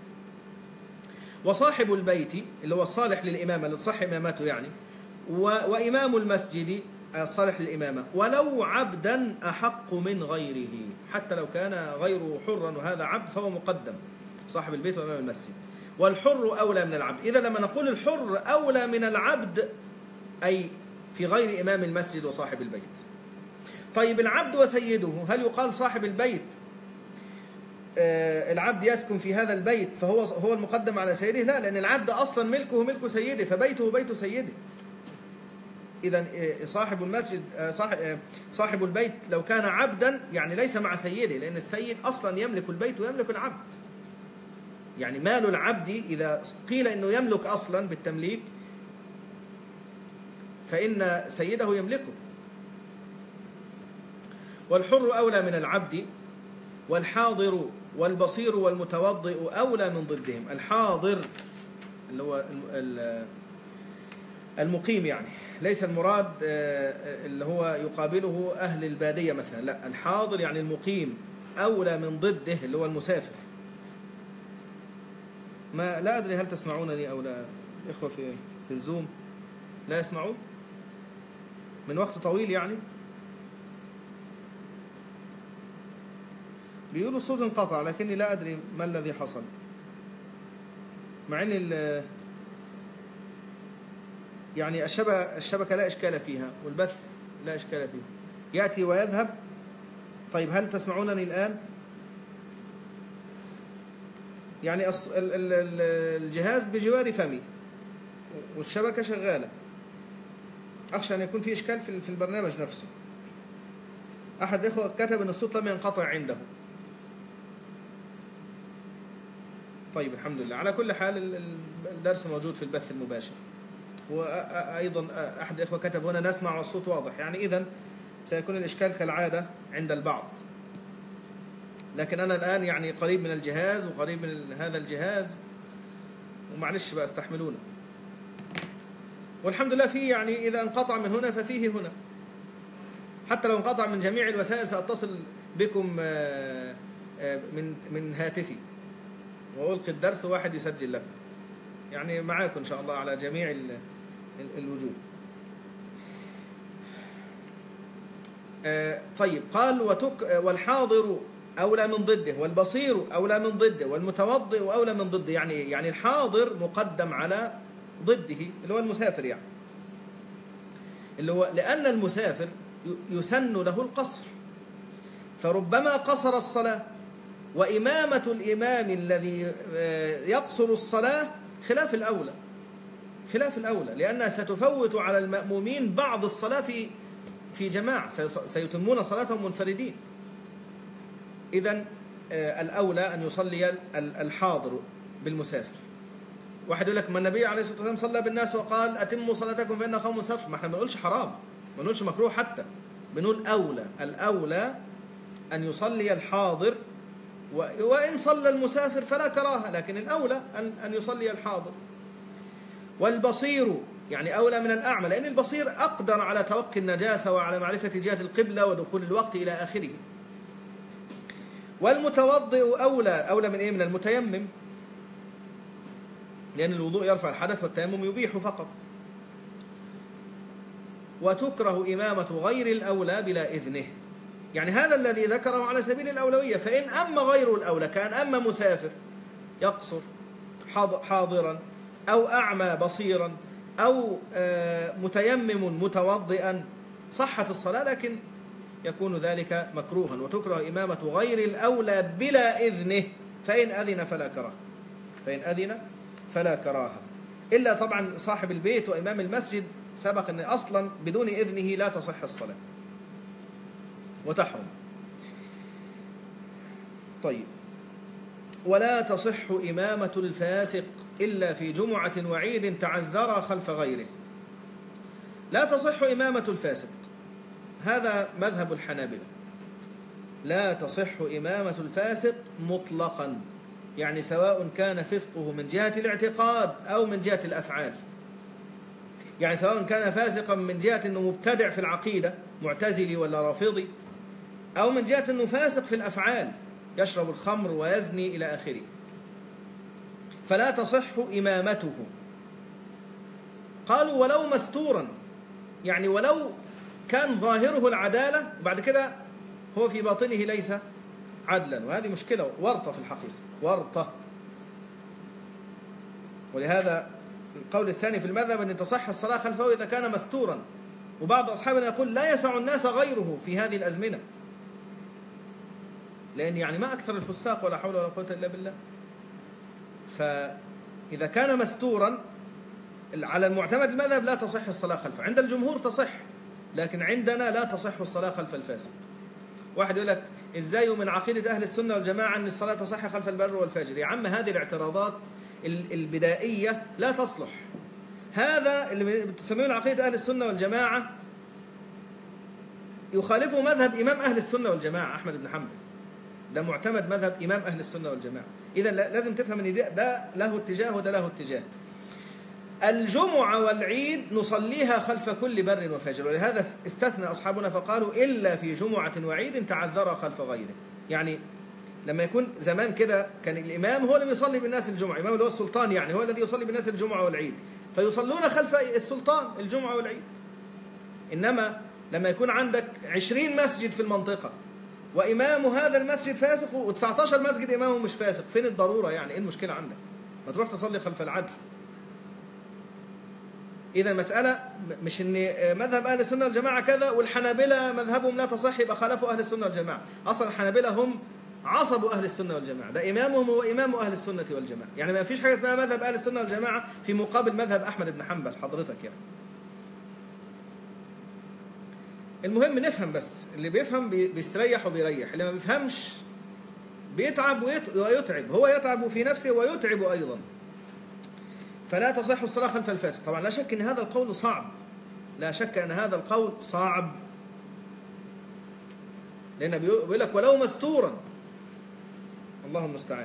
[SPEAKER 1] وصاحب البيت اللي هو الصالح للإمامة اللي تصح إمامته يعني، وإمام المسجد الصالح للإمامة، ولو عبدا أحق من غيره، حتى لو كان غيره حرا وهذا عبد فهو مقدم، صاحب البيت وإمام المسجد. والحر أولى من العبد. إذا لما نقول الحر أولى من العبد أي في غير إمام المسجد وصاحب البيت. طيب العبد وسيده، هل يقال صاحب البيت آه العبد يسكن في هذا البيت فهو هو المقدم على سيده؟ لا، لأن العبد أصلا ملكه ملك سيده، فبيته بيت سيده. إذا صاحب المسجد صاحب صاحب البيت لو كان عبدا يعني ليس مع سيده، لأن السيد أصلا يملك البيت ويملك العبد. يعني مال العبد إذا قيل إنه يملك أصلا بالتمليك فإن سيده يملكه. والحر أولى من العبد، والحاضر والبصير والمتوضئ أولى من ضدهم. الحاضر اللي هو المقيم، يعني ليس المراد اللي هو يقابله أهل البادية مثلا، لا، الحاضر يعني المقيم أولى من ضده اللي هو المسافر. ما لا أدري هل تسمعونني أو لا إخوة في في الزوم؟ لا يسمعون من وقت طويل، يعني بيقولوا الصوت انقطع، لكني لا أدري ما الذي حصل، مع أن يعني الشبكة الشبكة لا إشكال فيها والبث لا إشكال فيه، يأتي ويذهب. طيب هل تسمعونني الآن؟ يعني الجهاز بجوار فمي والشبكة شغالة، أخشى أن يكون في إشكال في البرنامج نفسه. أحد الإخوة كتب أن الصوت لم ينقطع عنده. طيب الحمد لله. على كل حال الدرس موجود في البث المباشر. وأيضا أحد الإخوة كتب هنا نسمع والصوت واضح، يعني إذن سيكون الإشكال كالعادة عند البعض. لكن أنا الآن يعني قريب من الجهاز وقريب من هذا الجهاز، ومعلش بقى استحملونا. والحمد لله فيه، يعني إذا انقطع من هنا ففيه هنا، حتى لو انقطع من جميع الوسائل سأتصل بكم من من هاتفي وألقي الدرس وواحد يسجل لكم، يعني معاكم إن شاء الله على جميع الوجوه. طيب قال وتك والحاضر أولى من ضده، والبصير أولى من ضده، والمتوضئ أولى من ضده. يعني يعني الحاضر مقدم على ضده اللي هو المسافر، يعني اللي هو لأن المسافر يسن له القصر، فربما قصر الصلاة، وإمامة الإمام الذي يقصر الصلاة خلاف الأولى، خلاف الأولى لأنها ستفوت على المأمومين بعض الصلاة في في جماعة، سيتمون صلاتهم منفردين. إذن الأولى أن يصلي الحاضر بالمسافر. واحد يقول لك ما النبي عليه الصلاة والسلام صلى بالناس وقال أتموا صلاتكم فإن قوم مسافر. ما احنا ما بنقولش حرام، ما بنقولش مكروه، حتى بنقول أولى. الأولى أن يصلي الحاضر، وإن صلى المسافر فلا كراهة، لكن الأولى أن أن يصلي الحاضر. والبصير يعني أولى من الأعمى، لأن البصير أقدر على توقي النجاسة وعلى معرفة جهة القبلة ودخول الوقت إلى آخره. والمتوضئ أولى أولى من إيه؟ من المتيمم، لأن الوضوء يرفع الحدث والتيمم يبيح فقط. وتكره إمامة غير الأولى بلا إذنه، يعني هذا الذي ذكره على سبيل الأولوية. فإن أما غير الأولى كان أما مسافر يقصر حاضرا، أو أعمى بصيرا، أو متيمم متوضئا، صحت الصلاة، لكن يكون ذلك مكروها. وتكره إمامة غير الأولى بلا إذنه، فإن أذن فلا كراهة، فإن أذن فلا كراهة، إلا طبعا صاحب البيت وإمام المسجد سبق أن أصلا بدون إذنه لا تصح الصلاة وتحرم. طيب، ولا تصح إمامة الفاسق إلا في جمعة وعيد تعذر خلف غيره. لا تصح إمامة الفاسق، هذا مذهب الحنابلة. لا تصح إمامة الفاسق مطلقا، يعني سواء كان فسقه من جهة الاعتقاد أو من جهة الأفعال. يعني سواء كان فاسقا من جهة أنه مبتدع في العقيدة، معتزلي ولا رافضي، أو من جهة أنه فاسق في الأفعال، يشرب الخمر ويزني إلى آخره، فلا تصح إمامته. قالوا ولو مستورا، يعني ولو كان ظاهره العدالة وبعد كده هو في باطنه ليس عدلا، وهذه مشكلة ورطة في الحقيقة، ورطة. ولهذا القول الثاني في المذهب أن تصح الصلاة خلفه إذا كان مستورا، وبعض أصحابنا يقول لا يسع الناس غيره في هذه الأزمنة، لأن يعني ما أكثر الفساق ولا حول ولا قوة إلا بالله. فإذا كان مستورا على المعتمد المذهب لا تصح الصلاة خلفه، عند الجمهور تصح، لكن عندنا لا تصح الصلاة خلف الفاسق. واحد يقول لك إزاي من عقيدة أهل السنة والجماعة أن الصلاة تصح خلف البر والفاجر؟ يا عم هذه الاعتراضات البدائية لا تصلح. هذا اللي تسميه عقيدة أهل السنة والجماعة يخالفه مذهب إمام أهل السنة والجماعة أحمد بن حنبل، ده معتمد مذهب إمام أهل السنة والجماعة. إذا لازم تفهم أن ده له اتجاه وده له اتجاه. الجمعة والعيد نصليها خلف كل بر وفاجر، ولهذا استثنى أصحابنا فقالوا إلا في جمعة وعيد تعذر خلف غيره. يعني لما يكون زمان كده كان الإمام هو اللي بيصلي بالناس الجمعة، الإمام اللي هو السلطان، يعني هو الذي يصلي بالناس الجمعة والعيد، فيصلون خلف السلطان الجمعة والعيد. إنما لما يكون عندك عشرين مسجد في المنطقة وإمام هذا المسجد فاسق وتسعة عشر مسجد إمامه مش فاسق، فين الضرورة؟ يعني إيه المشكلة عندك؟ ما تروح تصلي خلف العدل. إذا المسألة مش إن مذهب أهل السنة والجماعة كذا والحنابلة مذهبهم لا تصح يبقى خالفوا أهل السنة والجماعة. أصلا الحنابلة هم عصبوا أهل السنة والجماعة، ده إمامهم هو إمام أهل السنة والجماعة. يعني ما فيش حاجة اسمها مذهب أهل السنة والجماعة في مقابل مذهب أحمد بن حنبل حضرتك. يعني المهم نفهم، بس اللي بيفهم بيستريح وبيريح، اللي ما بيفهمش بيتعب ويتعب، هو يتعب في نفسه ويتعب أيضا. فلا تصح الصلاة خلف الفاسق. طبعا لا شك أن هذا القول صعب، لا شك أن هذا القول صعب، لأنه بيقول لك ولو مستورا، الله المستعان.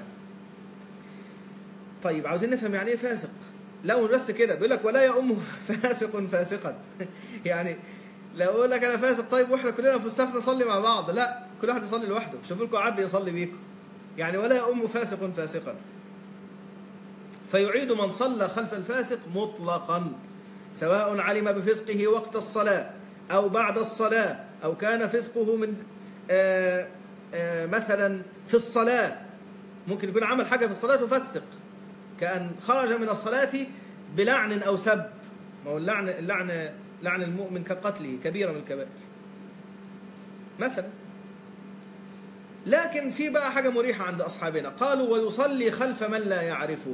[SPEAKER 1] طيب عاوزين نفهم يعني ايه فاسق. لو بس كده بيقول لك ولا يؤم فاسق فاسقا يعني لا اقول لك انا فاسق طيب واحنا كلنا في الصف نصلي مع بعض، لا، كل واحد يصلي لوحده، شوفوا لكم عدل يصلي بيكم. يعني ولا يؤم فاسق فاسقا، فيعيد من صلى خلف الفاسق مطلقا، سواء علم بفسقه وقت الصلاة أو بعد الصلاة، أو كان فسقه من آآ آآ مثلا في الصلاة، ممكن يكون عمل حاجة في الصلاة وفسق، كأن خرج من الصلاة بلعن أو سب، ما هو اللعن اللعن لعن المؤمن كقتله كبيرة من الكبائر مثلا. لكن في بقى حاجة مريحة عند أصحابنا، قالوا ويصلي خلف من لا يعرفه.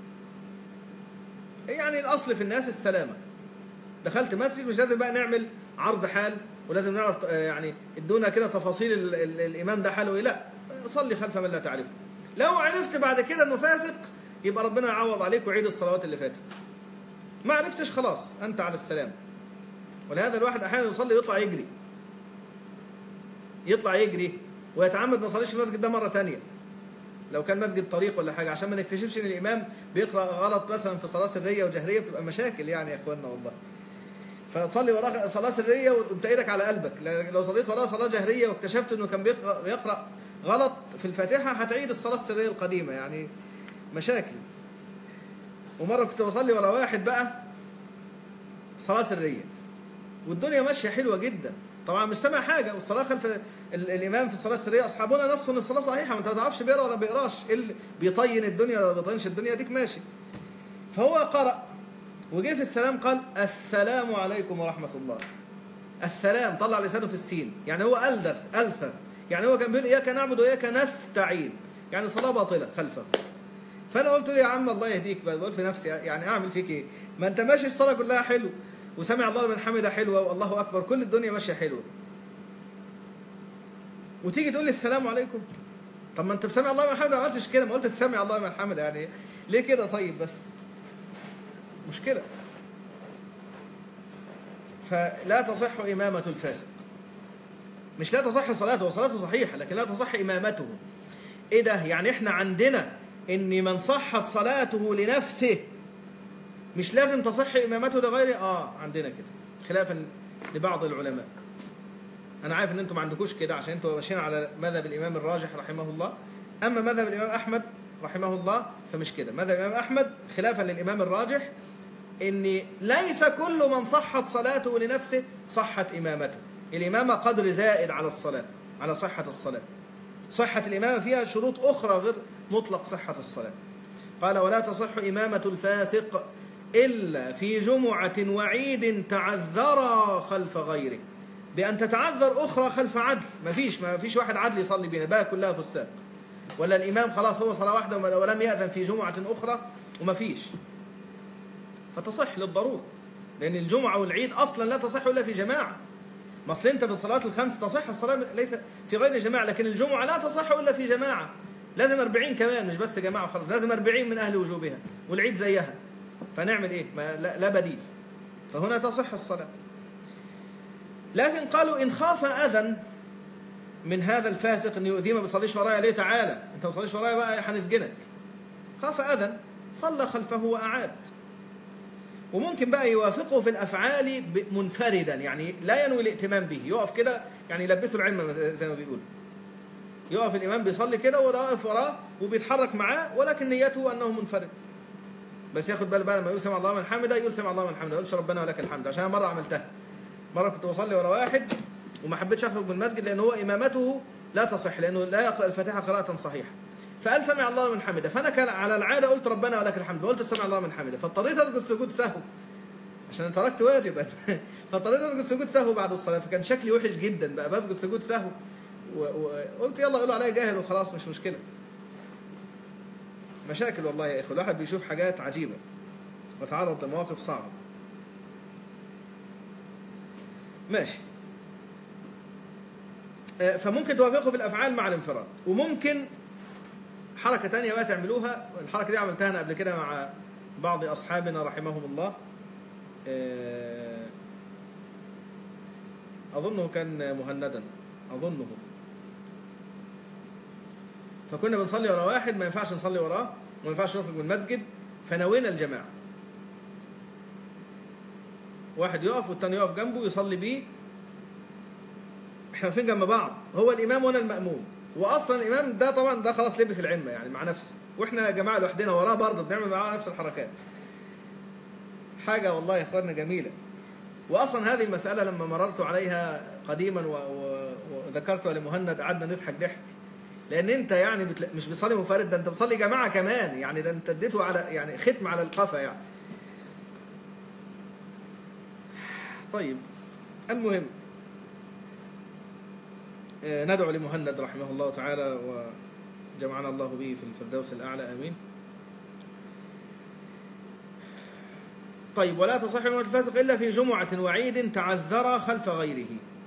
[SPEAKER 1] يعني الأصل في الناس السلامة. دخلت مسجد مش لازم بقى نعمل عرض حال ولازم نعرف يعني ادونا كده تفاصيل ال ال الإمام ده حاله إيه، لا، صلي خلف من لا تعرفه. لو عرفت بعد كده إنه فاسق يبقى ربنا يعوض عليك ويعيد الصلوات اللي فاتت. ما عرفتش خلاص أنت على السلام. ولهذا الواحد أحيانا يصلي ويطلع يجري يطلع يجري ويتعمد ما يصليش في المسجد ده مرة تانية لو كان مسجد طريق ولا حاجة، عشان ما نكتشفش إن الإمام بيقرأ غلط مثلا في صلاة سرية وجهرية، بتبقى مشاكل يعني يا إخواننا والله. فصلي وراه صلاة سرية وانت ايدك على قلبك. لو صليت وراه صلاة جهرية واكتشفت إنه كان بيقرأ غلط في الفاتحة هتعيد الصلاة السرية القديمة، يعني مشاكل. ومرة كنت بصلي ورا واحد بقى صلاة سرية والدنيا ماشية حلوة جدا، طبعا مش سامع حاجة، والصلاة خلف الإمام في الصلاة السرية أصحابنا نص إن الصلاة صحيحة، ما أنت ما تعرفش بيقرأ ولا بيقراش، اللي بيطين الدنيا ولا بيطينش الدنيا ديك ماشي. فهو قرأ وجه في السلام قال السلام عليكم ورحمة الله. السلام طلع لسانه في السين، يعني هو ألدغ ألثر، يعني هو كان بيقول إياك نعبد وإياك نستعين، يعني صلاة باطلة خلفه. فأنا قلت له يا عم الله يهديك، بقول في نفسي يعني أعمل فيك إيه؟ ما أنت ماشي الصلاة كلها حلو، وسمع الله لمن حمده حلوة، والله أكبر، كل الدنيا ماشية حلوة، وتيجي تقول لي السلام عليكم. طب ما أنت في سمع الله لمن حمده ما قلتش كده، ما قلت سمع الله لمن حمده، يعني ليه كده؟ طيب بس مشكلة. فلا تصح إمامة الفاسق، مش لا تصح صلاته، وصلاته صحيحة لكن لا تصح إمامته. إيه ده؟ يعني إحنا عندنا إن من صحت صلاته لنفسه مش لازم تصح إمامته لغيره؟ آه عندنا كده، خلافا لبعض العلماء. أنا عارف إن أنتم ما عندكوش كده عشان أنتم ماشيين على مذهب الإمام الراجح رحمه الله، أما مذهب الإمام أحمد رحمه الله فمش كده. مذهب الإمام أحمد خلافا للإمام الراجح إن ليس كل من صحت صلاته لنفسه صحت إمامته، الإمامة قدر زائد على الصلاة، على صحة الصلاة. صحة الإمامة فيها شروط أخرى غير مطلق صحة الصلاة. قال ولا تصح إمامة الفاسق إلا في جمعة وعيد تعذر خلف غيره، بأن تتعذر أخرى خلف عدل. ما فيش ما فيش واحد عدل يصلي بينا، بقى كلها فساق، ولا الإمام خلاص هو صلاة واحدة ولم يأذن في جمعة أخرى وما فيش، فتصح للضرورة، لأن الجمعة والعيد أصلا لا تصح إلا في جماعة. ما أصل أنت في الصلاة الخمس تصح الصلاة ليس في غير جماعة، لكن الجمعة لا تصح إلا في جماعة، لازم أربعين كمان، مش بس جماعة وخلاص، لازم أربعين من أهل وجوبها، والعيد زيها، فنعمل إيه؟ ما لا, لا بديل، فهنا تصح الصلاة. لكن قالوا إن خاف أذى من هذا الفاسق إن يؤذيه، ما بتصليش ورايا ليه؟ تعالى أنت ما بتصليش ورايا بقى هنسجنك. خاف أذى صلى خلفه وأعاد. وممكن بقى يوافقه في الأفعال منفردا، يعني لا ينوي الائتمام به، يقف كده يعني يلبسه العلم زي ما بيقول، يقف الإمام بيصلي كده وده واقف وراه وبيتحرك معاه، ولكن نيته أنه منفرد، بس ياخد باله بقى لما يقول سمع الله من حمده يقول سمع الله من حمده، ما يقولش ربنا ولك الحمد. عشان مرة عملتها، مرة كنت بصلي ورا واحد وما حبيتش أخرج من المسجد لأن هو إمامته لا تصح، لأنه لا يقرأ الفاتحة قراءة صحيحة، فقال سمع الله من حمده، فأنا كان على العادة قلت ربنا ولك الحمد، وقلت سمع الله من حمده، فاضطريت أسجد سجود سهو عشان تركت واجبا فاضطريت أسجد سجود سهو بعد الصلاة، فكان شكلي وحش جدا بقى بسجد سجود سهو، وقلت يلا قولوا عليا جاهل وخلاص مش مشكلة. مشاكل والله يا إخوة، الواحد بيشوف حاجات عجيبة وتعرض لمواقف صعبة. ماشي. فممكن توافقوا في الأفعال مع الانفراد، وممكن حركة تانية بقى تعملوها، الحركة دي عملتها أنا قبل كده مع بعض أصحابنا رحمهم الله، أظنه كان مهندا أظنه، فكنا بنصلي ورا واحد ما ينفعش نصلي وراه وما ينفعش نخرج من المسجد، فنوينا الجماعة، واحد يقف والتاني يقف جنبه يصلي بيه، احنا واقفين جنب بعض، هو الإمام وأنا المأموم، وأصلا الإمام ده طبعا ده خلاص لبس العمة يعني مع نفسه، وإحنا يا جماعة لوحدنا وراه برضه بنعمل معاه نفس الحركات. حاجة والله يا إخواننا جميلة. وأصلا هذه المسألة لما مررت عليها قديما وذكرتها لمهند قعدنا نضحك ضحك، لأن أنت يعني بتل... مش بتصلي منفرد، ده أنت بتصلي جماعة كمان، يعني ده أنت اديته على يعني ختم على القفا يعني. طيب المهم ندعو لمهند رحمه الله تعالى وجمعنا الله به في الفردوس الأعلى، آمين. طيب ولا تصح إمامة الفاسق إلا في جمعة وعيد تعذر خلف غيره.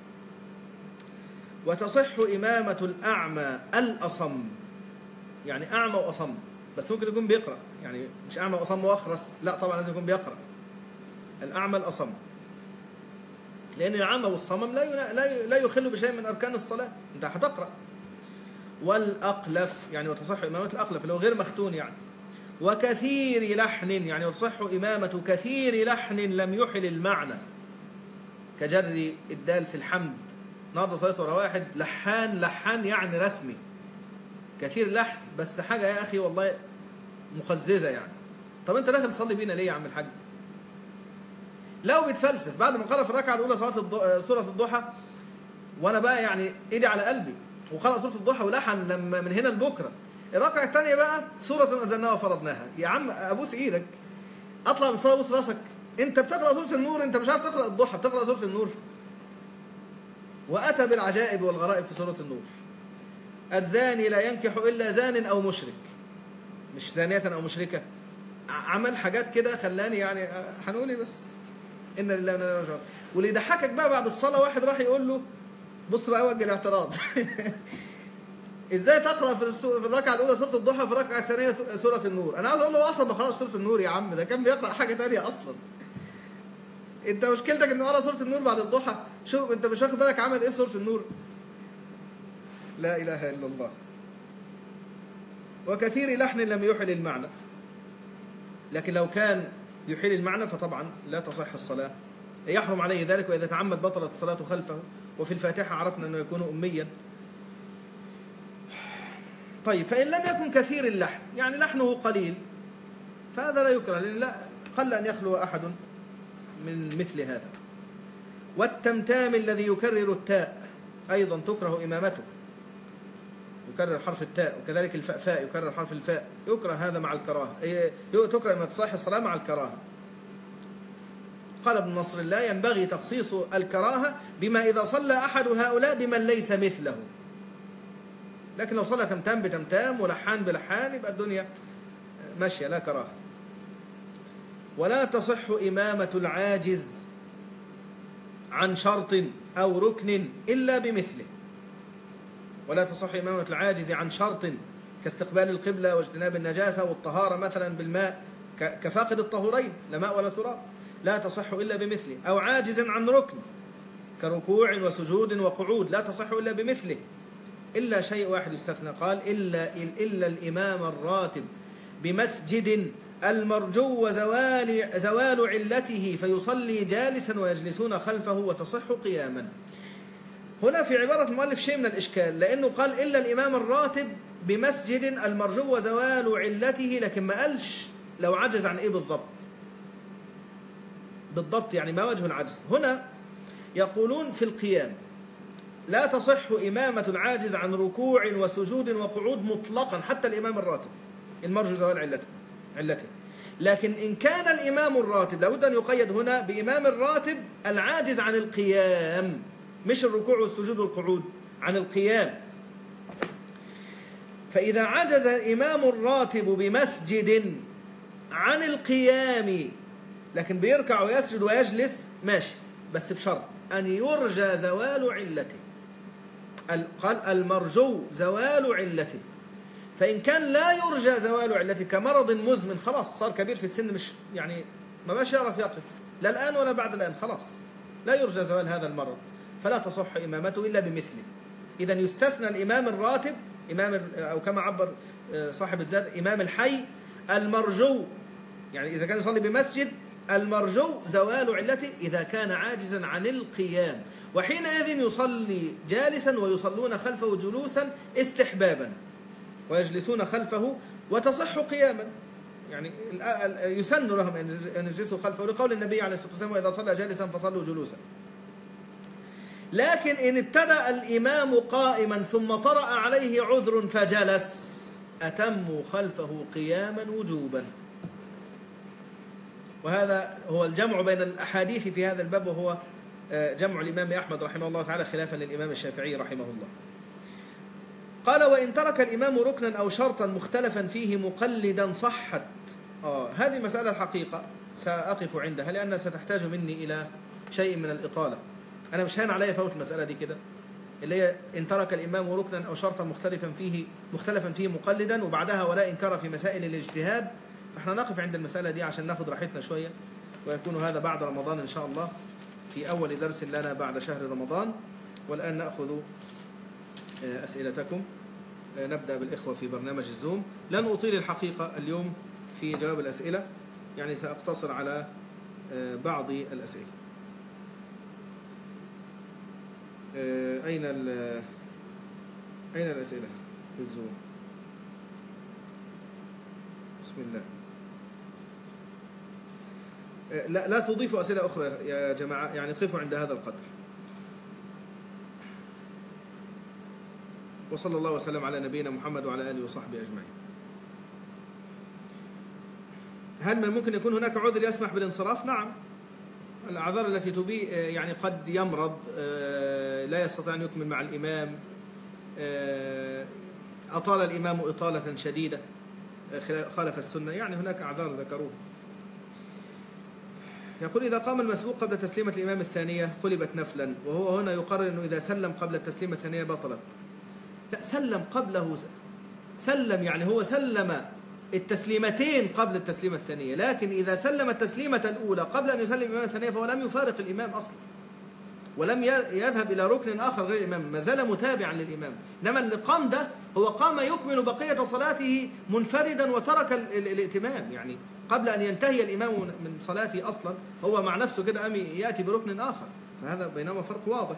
[SPEAKER 1] وتصح إمامة الأعمى الأصم، يعني أعمى وأصم، بس ممكن يكون بيقرأ، يعني مش أعمى وأصم وأخرس، لا طبعا لازم يكون بيقرأ، الأعمى الأصم، لأن العمى والصمم لا لا لا يخل بشيء من أركان الصلاة، أنت هتقرأ. والأقلف، يعني وتصح إمامة الأقلف اللي هو غير مختون يعني. وكثير لحن، يعني وتصح إمامة كثير لحن لم يحل المعنى، كجر الدال في الحمد. النهارده صليت ورا واحد لحان، لحان يعني رسمي، كثير اللحن بس حاجة يا أخي والله مقززة يعني. طب أنت داخل تصلي بينا ليه يا عم الحاج؟ لو بتفلسف بعد ما قرأ في الركعة الأولى صلاة الض... سورة الضحى، وأنا بقى يعني إيدي على قلبي وقرأ سورة الضحى ولحن لما من هنا لبكرة، الركعة الثانية بقى سورة أنزلناها وفرضناها، يا عم أبوس إيدك، أطلع من الصلاة أبوس راسك، أنت بتقرأ سورة النور، أنت مش عارف تقرأ الضحى، بتقرأ سورة النور. وأتى بالعجائب والغرائب في سورة النور. الزاني لا ينكح إلا زان أو مشرك، مش زانية أو مشركة، عمل حاجات كده خلاني يعني هنقول ايه بس إن لله وإنا إليه راجعون. واللي يضحكك بقى بعد الصلاة واحد راح يقول له بص بقى وجه الاعتراض ازاي تقرأ في في الركعة الأولى سورة الضحى في الركعة الثانية سورة النور؟ أنا عاوز أقول له أصلا ما قرأش سورة النور يا عم، ده كان بيقرأ حاجة تانية أصلا. أنت مشكلتك إنه قرأ سورة النور بعد الضحى، شوف أنت مش واخد بالك عمل إيه في سورة النور. لا إله إلا الله. وكثير لحن لم يحل المعنى، لكن لو كان يحيل المعنى فطبعا لا تصح الصلاة، يحرم عليه ذلك، وإذا تعمد بطلت الصلاة خلفه. وفي الفاتحة عرفنا أنه يكون أميا. طيب فإن لم يكن كثير اللحن، يعني لحنه قليل، فهذا لا يكره، لأن لا قل أن يخلو أحد من مثل هذا. والتمتام الذي يكرر التاء أيضا تكره إمامته، يكرر حرف التاء، وكذلك الفاء يكرر حرف الفاء، يكره هذا مع الكراهة، تكره إما تصح الصلاة مع الكراهة. قال ابن نصر الله ينبغي تخصيص الكراهة بما إذا صلى أحد هؤلاء بمن ليس مثله، لكن لو صلى تمتام بتمتام ولحان بلحان يبقى الدنيا ماشية لا كراهة. ولا تصح إمامة العاجز عن شرط أو ركن إلا بمثله. ولا تصح إمامة العاجز عن شرط كاستقبال القبلة واجتناب النجاسة والطهارة مثلا بالماء كفاقد الطهورين لا ماء ولا تراب، لا تصح إلا بمثله. أو عاجز عن ركن كركوع وسجود وقعود، لا تصح إلا بمثله، إلا شيء واحد يستثنى، قال إلا, إلا الإمام الراتب بمسجد المرجو وزوال زوال علته فيصلي جالسا ويجلسون خلفه وتصح قياما. هنا في عبارة المؤلف شيء من الإشكال، لأنه قال إلا الإمام الراتب بمسجد المرجو وزوال علته، لكن ما قالش لو عجز عن إيه بالضبط بالضبط، يعني ما وجه العجز. هنا يقولون في القيام لا تصح إمامة العاجز عن ركوع وسجود وقعود مطلقا، حتى الإمام الراتب المرجو زوال علته علته. لكن إن كان الإمام الراتب لابد أن يقيد هنا بإمام الراتب العاجز عن القيام، مش الركوع والسجود والقعود، عن القيام. فإذا عجز الإمام الراتب بمسجد عن القيام لكن بيركع ويسجد ويجلس ماشي، بس بشرط أن يرجى زوال علته. قال المرجو زوال علته، فإن كان لا يرجى زوال علته كمرض مزمن، خلاص صار كبير في السن، مش يعني ما باش يعرف يقف لا الآن ولا بعد الآن، خلاص لا يرجى زوال هذا المرض، فلا تصح إمامته إلا بمثله. إذن يستثنى الإمام الراتب، إمام أو كما عبر صاحب الزاد إمام الحي المرجو، يعني إذا كان يصلي بمسجد المرجو زوال علته إذا كان عاجزا عن القيام، وحينئذ يصلي جالسا ويصلون خلفه جلوسا استحبابا ويجلسون خلفه وتصح قياما، يعني يسن لهم أن يجلسوا خلفه لقول النبي عليه الصلاة والسلام وإذا صلى جالسا فصلوا جلوسا. لكن إن ابتدأ الإمام قائما ثم طرأ عليه عذر فجلس أتموا خلفه قياما وجوبا. وهذا هو الجمع بين الأحاديث في هذا الباب، وهو جمع الإمام أحمد رحمه الله تعالى خلافا للإمام الشافعي رحمه الله. قال وإن ترك الإمام ركنا أو شرطا مختلفا فيه مقلدا صحت. آه هذه مسألة الحقيقة سأقف عندها لأنها ستحتاج مني إلى شيء من الإطالة. أنا مش هان علي فوت المسألة دي كده، اللي هي إن ترك الإمام ركنا أو شرطا مختلفا فيه مختلفا فيه مقلدا، وبعدها ولا إنكار في مسائل الاجتهاد. فإحنا نقف عند المسألة دي عشان ناخد راحتنا شوية، ويكون هذا بعد رمضان إن شاء الله في أول درس لنا بعد شهر رمضان. والآن نأخذ أسئلتكم. نبدأ بالإخوة في برنامج الزوم. لن أطيل الحقيقة اليوم في جواب الأسئلة، يعني سأقتصر على بعض الأسئلة. أين أين الأسئلة في الزوم؟ بسم الله. لا لا تضيفوا أسئلة أخرى يا جماعة، يعني قفوا عند هذا القدر. وصلى الله وسلم على نبينا محمد وعلى آله وصحبه أجمعين. هل من ممكن يكون هناك عذر يسمح بالانصراف؟ نعم، الأعذار التي تبي يعني قد يمرض، لا يستطيع أن يكمل مع الإمام، أطال الإمام إطالة شديدة، خالف السنة، يعني هناك أعذار ذكروها. يقول إذا قام المسبوق قبل تسليمة الإمام الثانية قلبت نفلا، وهو هنا يقرر أنه إذا سلم قبل التسليمة الثانية بطلت. لا، سلم قبله، سلم يعني هو سلم التسليمتين قبل التسليمة الثانية، لكن إذا سلم التسليمة الأولى قبل أن يسلم الإمام الثانية فهو لم يفارق الإمام أصلا، ولم يذهب إلى ركن آخر غير الإمام، ما زال متابعا للإمام. إنما اللي قام ده هو قام يكمل بقية صلاته منفردا وترك الائتمام، يعني قبل أن ينتهي الإمام من صلاته أصلا هو مع نفسه كده قام يأتي بركن آخر، فهذا بينما فرق واضح.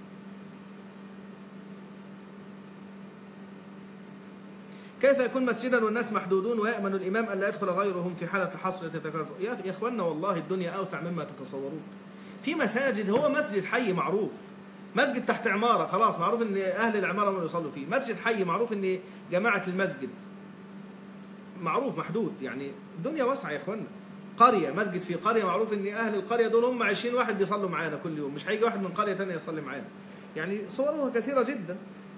[SPEAKER 1] كيف يكون مسجدا والناس محدودون ويأمن الإمام أن لا يدخل غيرهم في حالة الحصر تتكرر؟ يا إخواننا والله الدنيا أوسع مما تتصورون. في مساجد، هو مسجد حي معروف، مسجد تحت عمارة خلاص معروف أن أهل العمارة هم يصلوا فيه، مسجد حي معروف أن جماعة المسجد معروف محدود، يعني الدنيا واسعة يا إخواننا. قرية، مسجد في قرية معروف أن أهل القرية دول هم عشرين واحد بيصلوا معانا كل يوم، مش هيجي واحد من قرية تانية يصلي معانا، يعني صورها كثيرة جدا.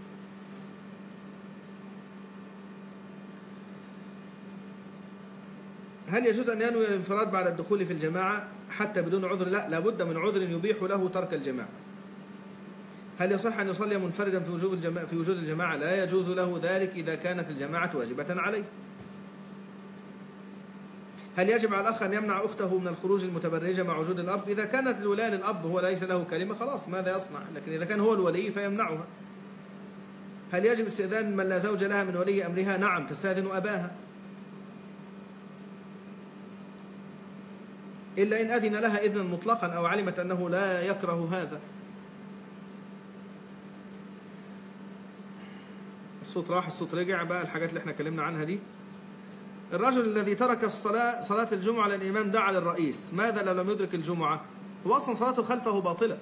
[SPEAKER 1] هل يجوز أن ينوي الانفراد بعد الدخول في الجماعة حتى بدون عذر؟ لا، لابد من عذر يبيح له ترك الجماعة. هل يصح أن يصلي منفردا في وجود الجماعة؟ في وجود الجماعة لا يجوز له ذلك إذا كانت الجماعة واجبة عليه. هل يجب على الأخ أن يمنع أخته من الخروج المتبرجة مع وجود الأب؟ إذا كانت الولاية للأب هو ليس له كلمة خلاص ماذا يصنع، لكن إذا كان هو الولي فيمنعها. هل يجب استئذان من لا زوج لها من ولي أمرها؟ نعم، تستأذن أباها، إلا إن أذن لها إذنا مطلقا أو علمت أنه لا يكره هذا. الصوت راح، الصوت رجع بقى، الحاجات اللي احنا اتكلمنا عنها دي. الرجل الذي ترك الصلاة صلاة الجمعة للإمام دعا للرئيس، ماذا لو لم يدرك الجمعة؟ هو أصلا صلاته خلفه باطلة،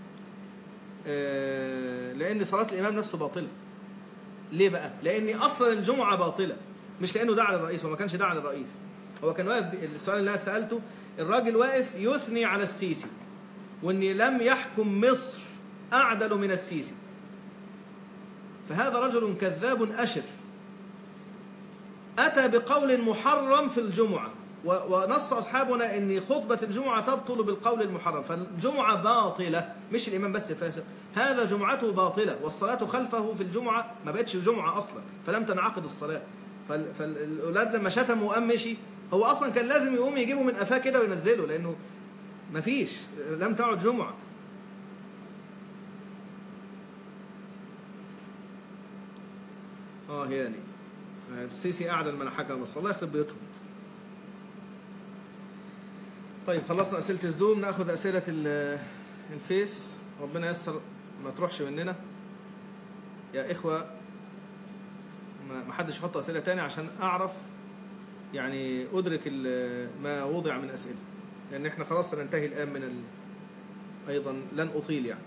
[SPEAKER 1] لأن صلاة الإمام نفسه باطلة. ليه بقى؟ لأن أصلا الجمعة باطلة، مش لأنه دعا للرئيس، هو ما كانش دعا للرئيس، هو كان واقف. السؤال اللي أنا سألته، الراجل واقف يثني على السيسي وأن لم يحكم مصر أعدل من السيسي، فهذا رجل كذاب أشر، أتى بقول محرم في الجمعة، ونص أصحابنا أن خطبة الجمعة تبطل بالقول المحرم، فالجمعة باطلة، مش الإمام بس فاسق، هذا جمعته باطلة، والصلاة خلفه في الجمعة ما بقتش الجمعة أصلا، فلم تنعقد الصلاة. فالأولاد لما شتموا وقام مشي، هو أصلا كان لازم يقوم يجيبه من قفاه كده وينزله، لأنه ما فيش، لم تعد جمعة. آه يعني السيسي أعلن من حكم بس الله يخرب بيوتهم. طيب خلصنا أسئلة الزوم، نأخذ أسئلة الفيس، ربنا يسر ما تروحش مننا يا إخوة، ما حدش يحط أسئلة تاني عشان أعرف يعني أدرك ما وضع من أسئلة، لأن إحنا خلاص سننتهي الآن من ال... أيضا لن أطيل يعني.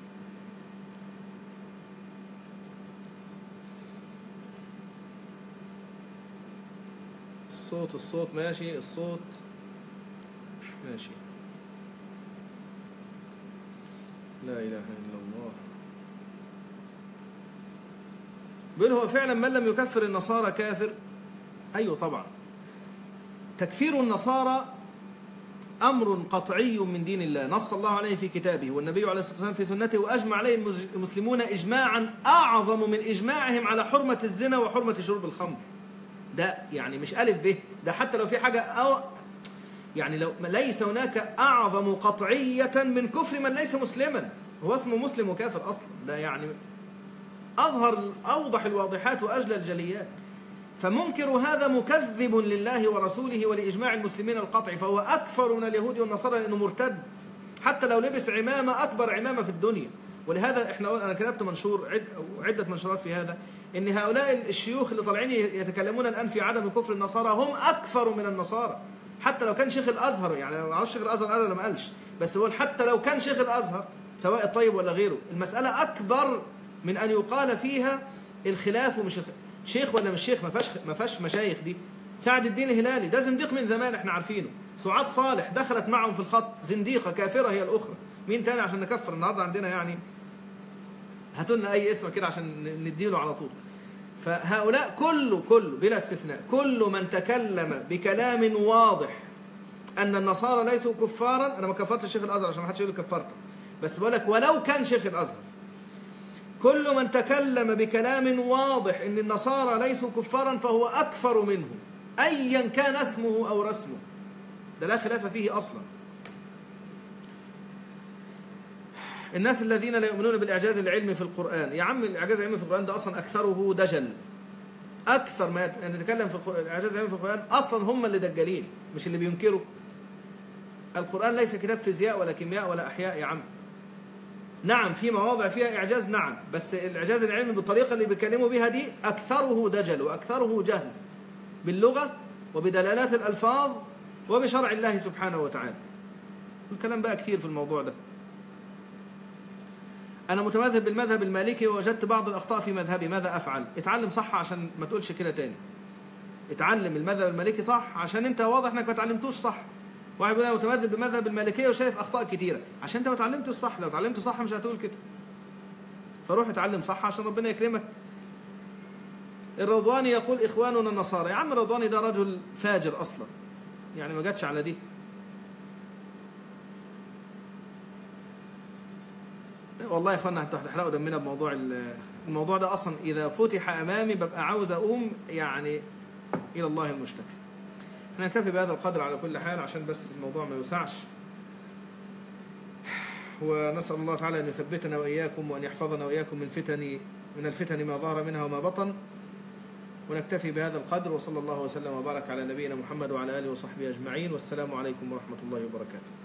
[SPEAKER 1] الصوت الصوت ماشي، الصوت ماشي، لا إله إلا الله. بل هو فعلا من لم يكفر النصارى كافر؟ أيوه طبعا، تكفير النصارى أمر قطعي من دين الله، نص الله عليه في كتابه والنبي عليه الصلاة والسلام في سنته، وأجمع عليه المسلمون إجماعا أعظم من إجماعهم على حرمة الزنا وحرمة شرب الخمر. ده يعني مش ألف به، ده حتى لو في حاجة أو يعني لو ليس هناك أعظم قطعية من كفر من ليس مسلما، هو اسمه مسلم وكافر أصلا، ده يعني أظهر أوضح الواضحات وأجلى الجليات. فمنكر هذا مكذب لله ورسوله ولإجماع المسلمين القطعي، فهو أكفر من اليهود والنصارى لأنه مرتد، حتى لو لبس عمامة أكبر عمامة في الدنيا. ولهذا إحنا أنا كتبت منشور عد عدة منشورات في هذا، إن هؤلاء الشيوخ اللي طالعين يتكلمون الآن في عدم كفر النصارى هم أكثر من النصارى. حتى لو كان شيخ الأزهر، يعني ما اعرفش شيخ الأزهر قال ولا ما قالش، بس هو حتى لو كان شيخ الأزهر سواء الطيب ولا غيره، المسألة أكبر من أن يقال فيها الخلاف ومش الخلاف. شيخ ولا مش شيخ، ما فيهاش ما فيهاش مشايخ دي. سعد الدين الهلالي ده زنديق من زمان احنا عارفينه. سعاد صالح دخلت معهم في الخط، زنديقة كافرة هي الأخرى. مين تاني عشان نكفر النهارده عندنا يعني؟ هاتوا لنا أي اسم كده عشان نديله على طول. فهؤلاء كله كله بلا استثناء، كل من تكلم بكلام واضح أن النصارى ليسوا كفارا. أنا ما كفرت الشيخ الأزهر عشان ما حدش يقول كفرته، بس بقول لك ولو كان شيخ الأزهر، كل من تكلم بكلام واضح أن النصارى ليسوا كفارا فهو أكفر منه أيا كان اسمه أو رسمه. ده لا خلاف فيه أصلا. الناس الذين لا يؤمنون بالإعجاز العلمي في القرآن، يا عم الإعجاز العلمي في القرآن ده أصلا أكثره دجل. أكثر ما نتكلم في الإعجاز العلمي في القرآن أصلا هم اللي دجالين مش اللي بينكروا. القرآن ليس كتاب فيزياء ولا كيمياء ولا أحياء يا عم. نعم في مواضع فيها إعجاز، نعم، بس الإعجاز العلمي بالطريقة اللي بيكلموا بها دي أكثره دجل وأكثره جهل باللغة وبدلالات الألفاظ وبشرع الله سبحانه وتعالى. الكلام بقى كثير في الموضوع ده. أنا متمذهب بالمذهب المالكي ووجدت بعض الأخطاء في مذهبي، ماذا أفعل؟ اتعلم صح عشان ما تقولش كده تاني. اتعلم المذهب المالكي صح عشان أنت واضح أنك ما اتعلمتوش صح. واحد بيقول أنا متمذهب بالمذهب المالكية وشايف أخطاء كتيرة عشان أنت ما اتعلمتش صح. لو اتعلمت صح مش هتقول كده. فروح اتعلم صح عشان ربنا يكرمك. الرضواني يقول إخواننا النصارى. يا عم الرضواني ده رجل فاجر أصلا، يعني ما جاتش على دي. والله يا اخوانا انتوا هتحرقوا دمنا بموضوع الموضوع ده. اصلا اذا فتح امامي ببقى عاوز اقوم يعني الى الله المشتكى. احنا نكتفي بهذا القدر على كل حال عشان بس الموضوع ما يوسعش، ونسال الله تعالى ان يثبتنا واياكم وان يحفظنا واياكم من فتن من الفتن ما ظهر منها وما بطن. ونكتفي بهذا القدر، وصلى الله وسلم وبارك على نبينا محمد وعلى اله وصحبه اجمعين، والسلام عليكم ورحمه الله وبركاته.